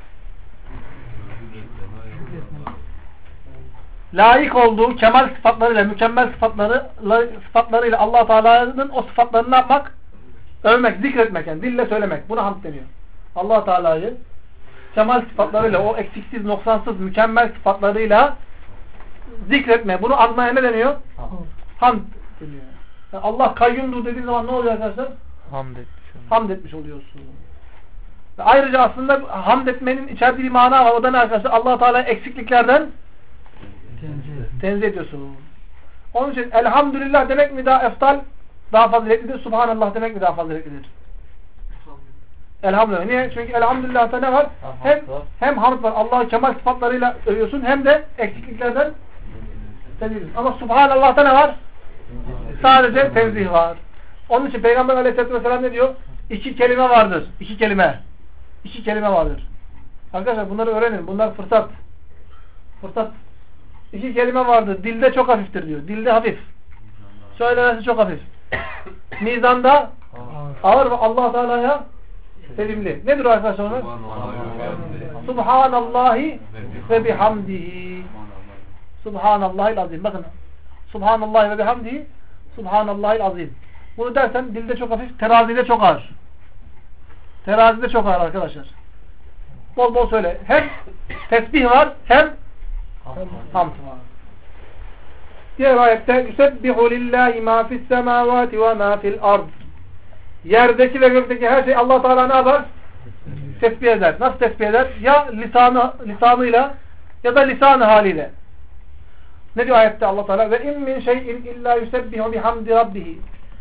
Layık olduğu kemal sıfatlarıyla, mükemmel sıfatlarıyla Allah Teala'nın o sıfatlarını ne yapmak? Övmek, zikretmek yani. Dille söylemek. Buna hamd deniyor. Allah Teala'yı kemal sıfatlarıyla, o eksiksiz, noksansız, mükemmel sıfatlarıyla zikretme. Bunu anmaya ne deniyor? Hamd deniyor. Yani Allah kayyumdur dediğin zaman ne oluyor arkadaşlar? Hamd etmiş oluyorsun. Ve ayrıca aslında hamd etmenin içerdiği bir mana var. O da ne arkadaşlar? Allah Teala'yı eksikliklerden tenzih ediyorsun. Onun için elhamdülillah demek mi daha eftal, daha faziletlidir? Subhanallah demek mi daha faziletlidir? Elhamdülillah. Niye? Çünkü elhamdülillah'ta ne var? Hem hamd var. Allah'ı kemal sıfatlarıyla övüyorsun, hem de eksikliklerden tenzih ediyorsun. Ama Subhanallah'ta ne var? Sadece tenzih var. Onun için Peygamber Aleyhisselatü Vesselam ne diyor? İki kelime vardır. İki kelime. İki kelime vardır. Arkadaşlar bunları öğrenin. Bunlar fırsat. Fırsat. İki kelime vardır. Dilde çok hafiftir diyor. Dilde hafif. Söylemesi çok hafif. Mizanda ağır ve Allah Teala'ya sevimli. Nedir arkadaşlar onlar? Subhanallahi ve bihamdihi. Subhanallahil azim. Bakın. Subhanallahi ve bihamdihi. Subhanallahil azim. Bunu dersen dilde çok hafif, terazide çok ağır. Terazide çok ağır arkadaşlar. Bol bol söyle. Hem tesbih var, hem hamd var. Diğer ayette yusebbihu lillahi ma fis semavati ve ma fil ard. Yerdeki ve gökteki her şey Allah Teala ne yapar? Tesbih eder. Nasıl tesbih eder? Ya lisanıyla ya da lisanı haliyle. Ne diyor ayette Allah Teala? Ve in min şey'in illa yusebbihu bihamdi rabbihi.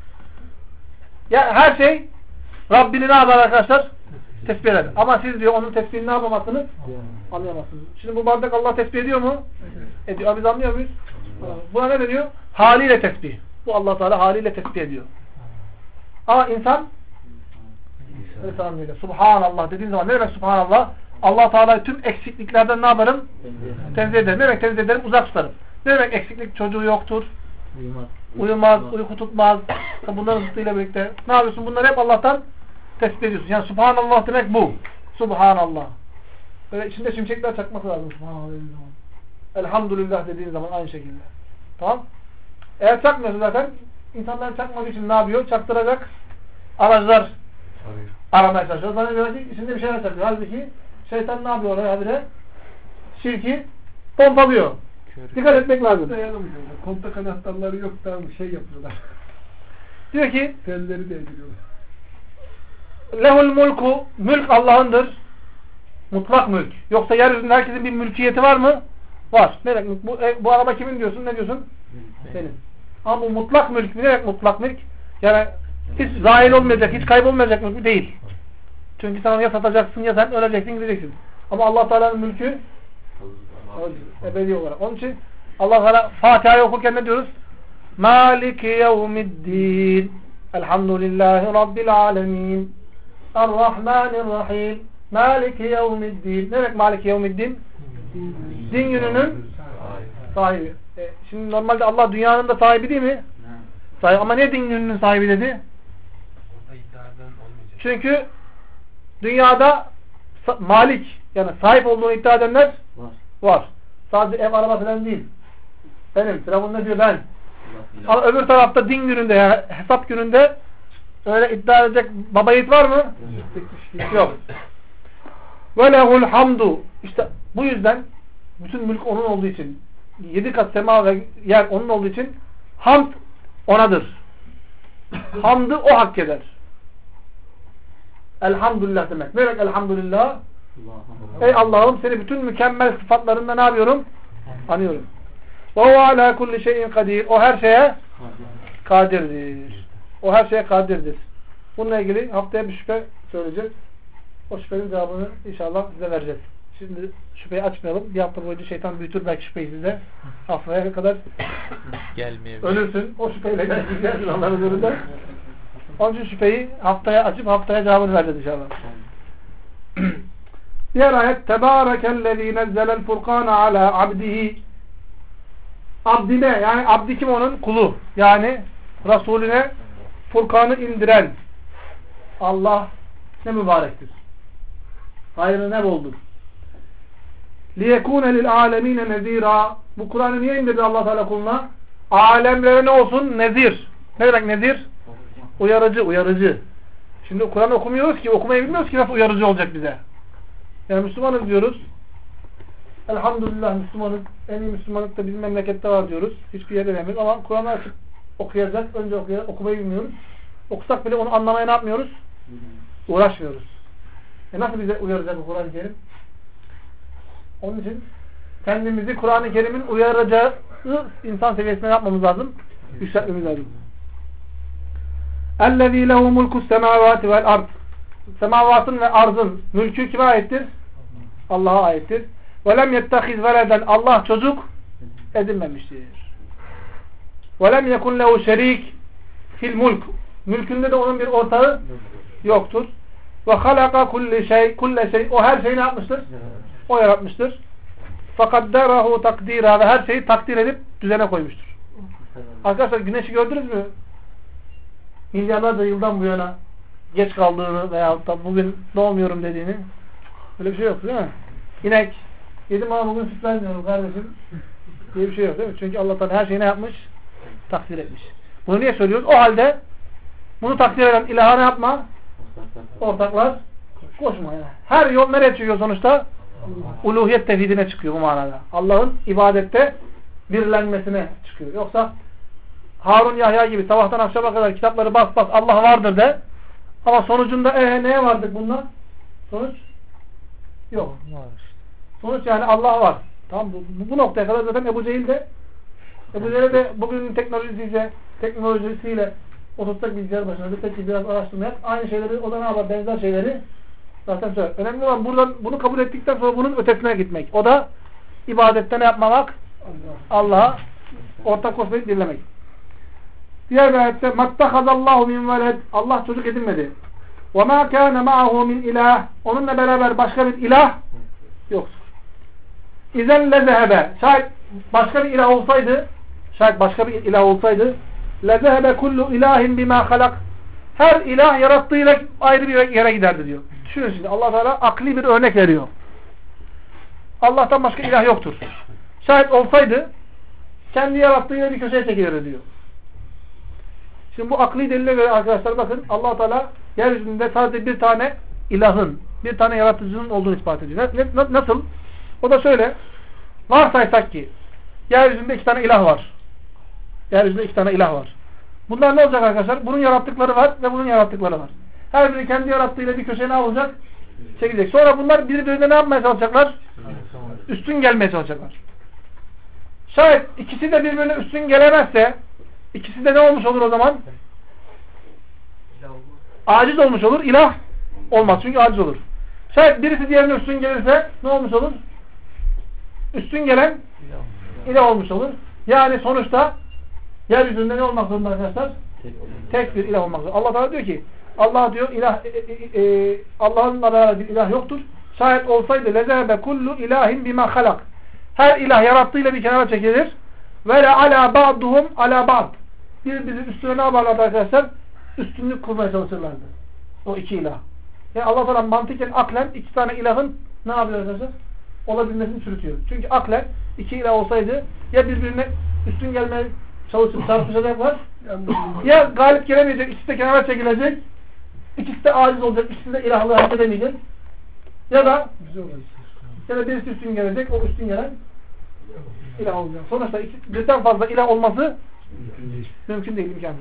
Ya her şey Rabbini ne yapar arkadaşlar? Tesbih eder. Ama siz diyor onun tesbihini ne yapamazsınız? Anlayamazsınız. Şimdi bu bardak Allah tesbih ediyor mu? Ediyor. Biz anlıyor muyuz? Buna ne deniyor? Haliyle tesbih. Bu Allah Teala haliyle tesbih ediyor. Ama insan Subhanallah dediğin zaman ne demek Subhanallah? Allah Teala'yı tüm eksikliklerden ne yaparım? Tenzih ederim. Ne demek tenzih ederim? Uzak tutarım. Ne demek eksiklik? Çocuğu yoktur. Uyumaz, uyku tutmaz. Bunların zıttıyla birlikte. Ne yapıyorsun? Bunları hep Allah'tan tesbih ediyorsun. Yani Subhanallah demek bu. Subhanallah. Böyle içinde şimşekler çakması lazım. Subhanallah dediğin zaman. Elhamdülillah dediğin zaman aynı şekilde. Tamam. Eğer çakmıyorsa zaten insanlar çakmadığı için ne yapıyor? Çaktıracak araçlar aramaya çalışıyor. Zannediyor ki içinde bir şeyler çakıyor. Halbuki şeytan ne yapıyor oraya habire? Şirki pompalıyor. Dikkat etmek lazım. Kontak anahtarları yok da şey yapıyorlar. Diyor ki Telleri değdiriyorlar. lehul mulku, mülk Allah'ındır. Mutlak mülk. Yoksa yeryüzünde herkesin bir mülkiyeti var mı? Var. Ne demek? Bu araba kimin diyorsun? Ne diyorsun? Senin. Ama bu mutlak mülk ne demek mutlak mülk? Yani hiç zahil olmayacak, hiç kaybolmayacak mülk değil. Çünkü sen onu ya satacaksın ya sen öleceksin, gideceksin. Ama Allah Teala'nın mülkü ebedi olarak. Onun için Allah Teala Fatiha'yı okurken ne diyoruz? Maliki yevmiddin. Elhamdülillahi Rabbil alemin. Errahmanirrahim. Maliki yevmiddin. Ne demek Maliki yevmiddin? Din gününün sahibi. Şimdi normalde Allah dünyanın da sahibi değil mi? Sahibi. Ama niye din gününün sahibi dedi? Çünkü dünyada malik, yani sahip olduğunu iddia edenler var. Sadece ev, araba falan değil. Benim. Firavun ne diyor? Ben. Ama öbür tarafta din gününde, yani hesap gününde öyle iddia edecek baba yiğit var mı? Yok. Ve lehul hamdu. İşte bu yüzden bütün mülk onun olduğu için, 7 kat sema ve yer onun olduğu için hamd onadır. Hamdı o hak eder. Elhamdülillah demek. Ne demek elhamdülillah? Ey Allah'ım, seni bütün mükemmel sıfatlarında ne yapıyorum? Anıyorum. Ve huve ala kulli şeyin kadir. O her şeye kadirdir. O her şeye kadirdir. Bununla ilgili haftaya bir şüphe söyleyeceğiz. O şüphenin cevabını inşallah size vereceğiz. Şimdi şüpheyi açmayalım. Bir hafta boyunca şeytan büyütür belki şüpheyi size. Haftaya kadar ölürsün. O şüpheyle gelsin Allah'ın üzerinde. Onun için şüpheyi haftaya açıp haftaya cevabını vereceğiz inşallah. Diğer ayet Tebârekellezî nezzelel furkâne alâ abdihi. Abdine, yani abdi kim? Onun kulu. Yani Resulüne Furkan'ı indiren Allah ne mübarektir. Hayrı ne boldur. لِيَكُونَ لِلْعَالَمِينَ nezira. Bu Kur'an'ı niye indirdi Allah Teala kuluna? Alemlere ne olsun? Nezir. Ne demek nezir? Uyarıcı, uyarıcı. Şimdi Kur'an'ı okumuyoruz ki, okumayı bilmiyoruz ki nasıl uyarıcı olacak bize. Yani Müslümanız diyoruz. Elhamdülillah Müslümanız. En iyi Müslümanlık da bizim memlekette var diyoruz. Hiçbir yerde demiyoruz ama Kur'an'ı açıp okuyacak. Önce okuyacak. Okumayı bilmiyoruz. Okusak bile onu anlamaya ne yapmıyoruz? Uğraşmıyoruz. Nasıl bize uyaracak bu Kur'an-ı Kerim? Onun için kendimizi Kur'an-ı Kerim'in uyaracağı insan seviyesine yapmamız lazım. Yükseltmemiz lazım. اَلَّذ۪ي لَهُ مُلْكُ السَّمَاوَاتِ وَالْاَرْضِ. Semavatın ve arzın mülkü kime aittir? Allah'a aittir. وَلَمْ يَتَّخِذْ وَلَدًا. Allah çocuk edinmemiştir. وَلَمْ يَكُنْ لَهُ شَر۪يكٍ fil mulk. Mülkünde de onun bir ortağı yoktur. وَخَلَقَ كُلَّ şey. O her şeyi ne yapmıştır? O yaratmıştır. فَقَدَّرَهُ takdira. Ve her şeyi takdir edip düzene koymuştur. Arkadaşlar güneşi gördünüz mü? Milyarlarca yıldan bu yana geç kaldığını veyahut da bugün doğmuyorum dediğini. Öyle bir şey yok değil mi? İnek yedim ama bugün süt vermiyorum kardeşim diye bir şey yok değil mi? Çünkü Allah Teala her şeyi ne yapmış? Takdir etmiş. Bunu niye söylüyoruz? O halde bunu takdir eden ilaha ne yapma? Ortaklar koşma. Yani. Her yol nereye çıkıyor sonuçta? Uluhiyet tevhidine çıkıyor bu manada. Allah'ın ibadette birlenmesine çıkıyor. Yoksa Harun Yahya gibi sabahtan akşama kadar kitapları bas bas Allah vardır de ama sonucunda neye vardık bundan? Sonuç? Yok. Sonuç yani Allah var. Tamam, bu noktaya kadar zaten Ebu Cehil de bugünün teknolojisiyle oturtacak bilgisayar başına bir tek biraz araştırmaya aynı şeyleri o da ne yapar? Benzer şeyleri zaten söyler. Önemli olan buradan bunu kabul ettikten sonra bunun ötesine gitmek. O da ibadette ne yapmamak? Allah'a ortak koşmayı dinlemek. Diğer bir ayette mattahazallahu min veled. Allah çocuk edinmedi. Ve ma kana ma'ahu min ilah. Onunla beraber başka bir ilah yoktur. İzen lezehebe. Şayet başka bir ilah olsaydı lezehebe kullu ilahin bima halak. Her ilah yarattığıyla ayrı bir yere giderdi diyor. Düşünün şimdi Allah Teala akli bir örnek veriyor. Allah'tan başka ilah yoktur. Şayet olsaydı kendi yarattığıyla bir köşeye çekilirdi diyor. Şimdi bu akli delile göre arkadaşlar bakın Allah Teala yeryüzünde sadece bir tane ilahın, bir tane yaratıcının olduğunu ispat ediyor. Nasıl? O da şöyle. Varsaysak ki yeryüzünde 2 tane ilah var. Yeryüzünde 2 tane ilah var. Bunlar ne olacak arkadaşlar? Bunun yarattıkları var ve bunun yarattıkları var. Her biri kendi yarattığıyla bir köşeye ne olacak? Çekilecek. Sonra bunlar birbirine ne yapmaya çalışacaklar? Üstün gelmeye çalışacaklar. Şayet ikisi de birbirine üstün gelemezse ikisi de ne olmuş olur o zaman? Aciz olmuş olur. İlah olmaz. Çünkü aciz olur. Şayet birisi diğerine üstün gelirse ne olmuş olur? Üstün gelen ilah olmuş olur. Yani sonuçta yeryüzünde ne olmak zorunda arkadaşlar? Tek bir ilah olmak zorunda. Allah Teala diyor ki Allah diyor Allah'ınla beraber bir ilah yoktur. şayet olsaydı lezebe kullu ilahin bima halak. Her ilah yarattığıyla bir kenara çekilir. Ve le ala ba'duhum ala ba'd. Birbirinin üstüne ne yaparlardı arkadaşlar? Üstünlük kurmaya çalışırlardı. O iki ilah. Yani Allah Teala mantıken aklen iki tane ilahın ne yapıyor arkadaşlar? Olabilmesini sürütüyor. Çünkü aklen iki ilah olsaydı ya birbirine üstün gelmeye çalışıp çarpışacaklar ya galip gelemeyecek, ikisi de kenara çekilecek, ikisi de aciz olacak, ikisi de ilahlığı hak edemeyecek ya da birisi üstün gelecek, o üstün gelen ilah olacak. Sonuçta birden fazla ilah olması mümkün değil, imkanı.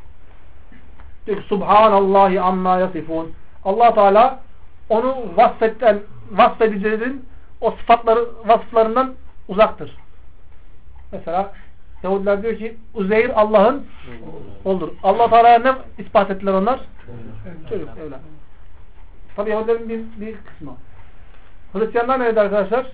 Diyor ki Subhanallahi amma yasifun. Allah Teala onu vasfedicilerin o vasıflarından uzaktır. Mesela Yahudiler diyor ki Uzeyr Allah'ın oğludur. Allah Teala'ya ne ispat ettiler onlar? Çocuk, evlat. Tabi Yahudilerin bir kısmı. Hristiyanlar neydi arkadaşlar?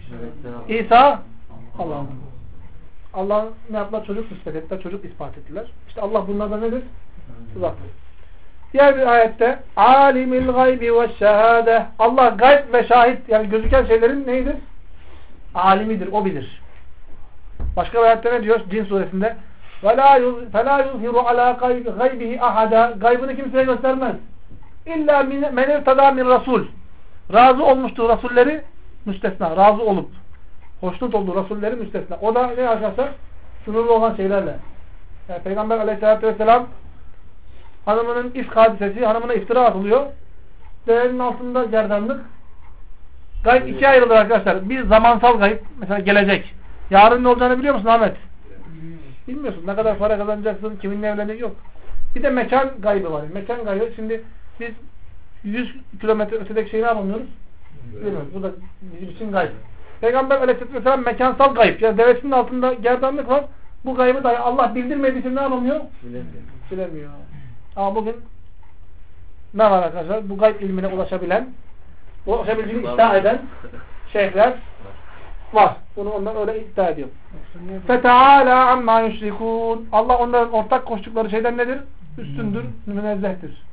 İsa Allah'ın. Allah ne yaptılar? Çocuk ispat ettiler, çocuk ispat ettiler. İşte Allah bunlardan nedir? Uzaktır. Diğer bir ayette alimil gaybi ve şehade. Allah gayb ve şahit, yani gözüken şeylerin neydir? Alimidir, o bilir. Başka bir ayette ne diyor? Cin suresinde فَلَا يُظْهِرُ عَلَى غَيْبِهِ ahada. Gaybını kimseye göstermez. İlla men irtada min rasul. Razı olmuştur rasulleri müstesna. Razı olup hoşnut olduğu rasulleri müstesna. O da ne arkadaşlar? Sınırlı olan şeylerle. Yani Peygamber Aleyhisselatü vesselam hanımının ifk hadisesi, hanımına iftira atılıyor. Devenin altında gerdanlık. Gayb ikiye ayrılır arkadaşlar. Bir zamansal gayb, mesela gelecek. Yarın ne olacağını biliyor musun Ahmet? Bilmiyorsun. Ne kadar para kazanacaksın, kiminle evlenecek yok. Bir de mekan gaybı var. Mekan gaybı. Şimdi biz 100 kilometre ötedeki şeyi ne yapamıyoruz? Bilmiyoruz. Bu da bizim için gayb. Peygamber Aleyhisselam mekansal gayb. Yani devesinin altında gerdanlık var. Bu gaybı da Allah bildirmediği için ne yapamıyor? Bilemiyor. Ama bugün ne var arkadaşlar? Bu gayb ilmine ulaşabildiğini iddia eden şeyhler var. Bunu onlar öyle iddia ediyor. فَتَعَالَى عَمَّا يُشْرِكُونَ. Allah onların ortak koştukları şeyden nedir? Üstündür, münezzehtir.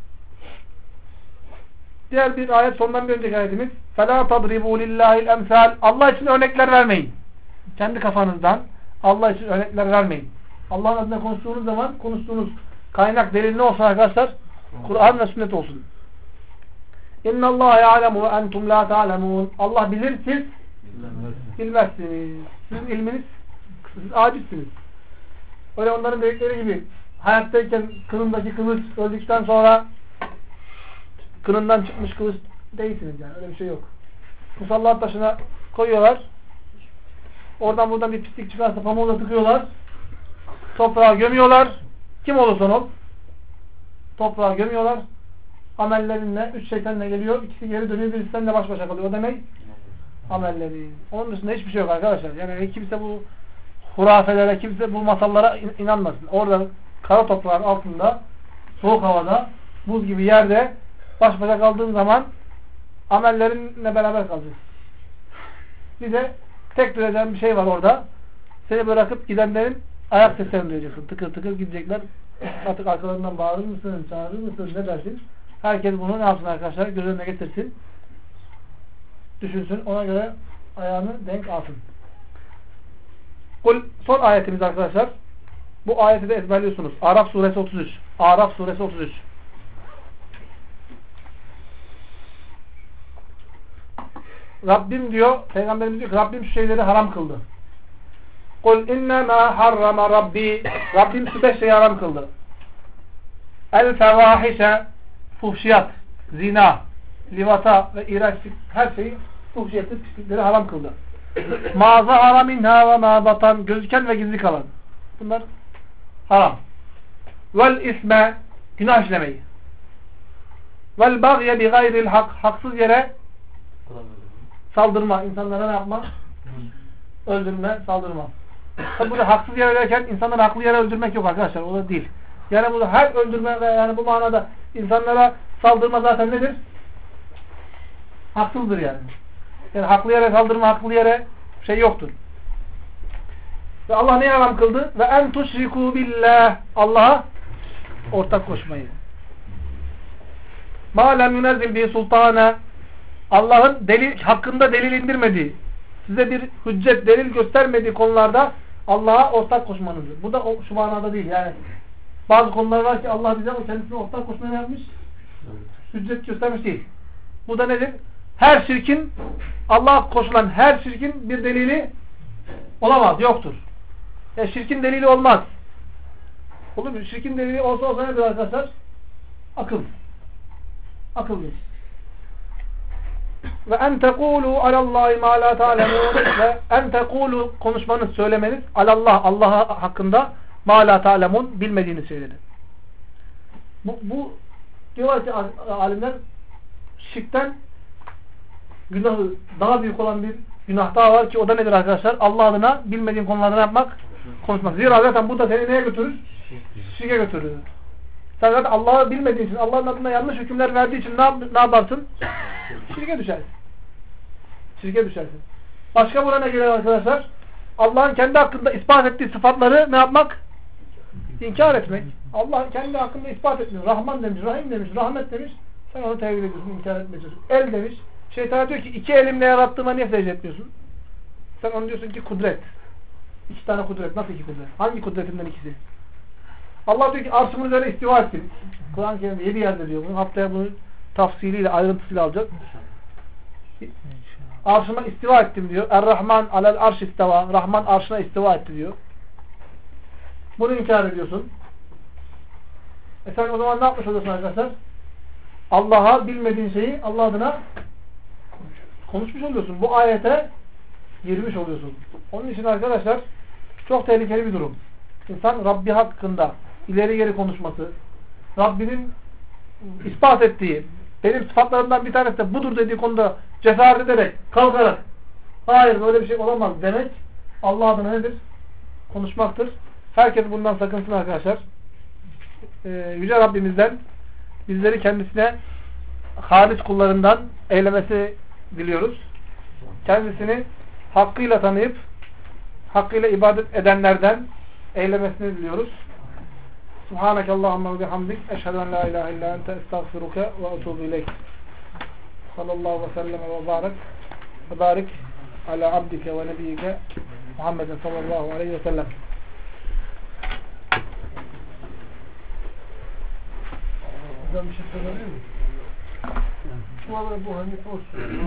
Diğer bir ayet, sondan bir önceki ayetimiz فَلَا تَضْرِبُوا لِلّٰهِ الْاَمْثَالِ. Allah için örnekler vermeyin. Kendi kafanızdan Allah için örnekler vermeyin. Allah'ın adına konuştuğunuz zaman konuştuğunuz kaynak, delil ne olsun arkadaşlar? Kur'an ve sünnet olsun. اِنَّ اللّٰهَ يَعْلَمُ وَاَنْتُمْ لَا تَعْلَمُونَ. Allah bilir, siz bilmezsiniz. Sizin ilminiz, siz acizsiniz. Öyle onların dedikleri gibi hayattayken kınındaki kılıç, öldükten sonra kınından çıkmış kılıç değilsiniz yani. Öyle bir şey yok. Musallat taşına koyuyorlar. Oradan buradan bir pislik çıkarsa pamuğla tıkıyorlar. Toprağa gömüyorlar. Kim olursa ol. Toprağa gömüyorlar. Amellerinle, 3 şeytanla geliyor. İkisi geri dönüyor. Birisi seninle baş başa kalıyor. O demek amelleri. Onun dışında hiçbir şey yok arkadaşlar. Yani kimse bu hurafelere, kimse bu masallara inanmasın. Orada kara toprağın altında, soğuk havada, buz gibi yerde baş başa kaldığın zaman amellerinle beraber kalacağız. Bir de tek duyacağın bir şey var orada. Seni bırakıp gidenlerin ayak seslerini duyacaksın. Tıkır tıkır gidecekler. Artık arkalarından bağırır mısın, çağırır mısın, ne dersin? Herkes bunu ne yapsın arkadaşlar? Göz önüne getirsin. Düşünsün. Ona göre ayağını denk alsın. Son ayetimiz arkadaşlar. Bu ayeti de ezberliyorsunuz. Araf suresi 33. Araf suresi 33. Rabbim diyor, Peygamberimiz diyor ki Rabbim şu şeyleri haram kıldı. Kul innema harrama Rabbi. Rabbim şu 5 şeyi haram kıldı. El fevahişe, fuhşiyat, zina, livata ve iğrençlik, her şeyi, fuhşiyatı, pislikleri haram kıldı. Ma zahara minha ve ma batan, gözüken ve gizli kalan. Bunlar haram. Vel isme, günah işlemeyi. Vel bagye bi gayril hak, haksız yere saldırma, insanlara ne yapma? Öldürme, saldırma. Tabi burada haksız yere derken insanları haklı yere öldürmek yok arkadaşlar, o da değil. Yani burada her öldürme ve yani bu manada insanlara saldırma zaten nedir? Haksızdır yani. Yani haklı yere saldırma, haklı yere şey yoktur. Ve Allah ne haram kıldı? Ve en tuşriku billah, Allah'a ortak koşmayı. Ma lem yunezzil bi sultana, Allah'ın hakkında delil indirmediği, size bir hüccet, delil göstermediği konularda Allah'a ortak koşmanızdır. Bu da şu manada değil. Yani bazı konular var ki Allah bize o kendisine ortak koşmayı yapmış, hüccet göstermiş değil. Bu da nedir? Her şirkin, Allah'a koşulan her şirkin bir delili olamaz, yoktur. Şirkin delili olmaz. Olur mu? Şirkin delili olsa nedir arkadaşlar? Akıl. Akıldır. Ve en tekulu alallahi ma la ta'lemun ve en tekulu konuşmanız, söylemeniz Allah hakkında ma la ta'lemun bilmediğini söyledi. Bu diyorlar ki alimler şirkten günahı daha büyük olan bir günah daha var ki o da nedir arkadaşlar? Allah adına bilmediğin konularda yapmak? Konuşmak. Zira zaten bu da seni neye götürür? Şirke götürür. Sen zaten Allah'ı bilmediğin için, Allah'ın adına yanlış hükümler verdiği için ne yaparsın? Şirke düşersin. Şirke düşersin. Başka buna ne gelir arkadaşlar? Allah'ın kendi hakkında ispat ettiği sıfatları ne yapmak? İnkar etmek. Allah kendi hakkında ispat etmiyor. Rahman demiş, Rahim demiş, Rahmet demiş. Sen onu tevhid ediyorsun, inkar etmiyorsun. El demiş. Şeytan diyor ki 2 elimle yarattığıma niye secde etmiyorsun? Sen onu diyorsun ki kudret. 2 tane kudret. Nasıl 2 kudret? Hangi kudretinden ikisi? Allah diyor ki arşımın üzerine istiva ettim. Kur'an-ı Kerim'de 7 yerde diyor. Bunu haftaya bunu tafsiliyle, ayrıntısıyla alacak. Arşıma istiva ettim diyor. Er-Rahman alel arş istiva. Rahman arşına istiva etti diyor. Bunu inkar ediyorsun. Sen o zaman ne yapmış oluyorsun arkadaşlar? Allah'a bilmediğin şeyi Allah adına konuşmuş oluyorsun. Bu ayete girmiş oluyorsun. Onun için arkadaşlar çok tehlikeli bir durum. İnsan Rabbi hakkında ileri geri konuşması, Rabbinin ispat ettiği, benim sıfatlarımdan bir tanesi de budur dediği konuda cesaret ederek, kalkarak hayır böyle bir şey olamaz demek Allah adına nedir? Konuşmaktır. Herkes bundan sakınsın arkadaşlar. Yüce Rabbimizden bizleri kendisine halis kullarından eylemesi diliyoruz. Kendisini hakkıyla tanıyıp hakkıyla ibadet edenlerden eylemesini diliyoruz. Subhanakallahumma ve bihamdik eşhedü en la ilahe illa ente estağfiruke ve etûbü ileyk. Sallallahu ve sellem ve barik ala abdike ve nebiyyike Muhammeden sallallahu aleyhi ve sellem. Bir şey söyleyebilir miyim? Bu Hanife olsun.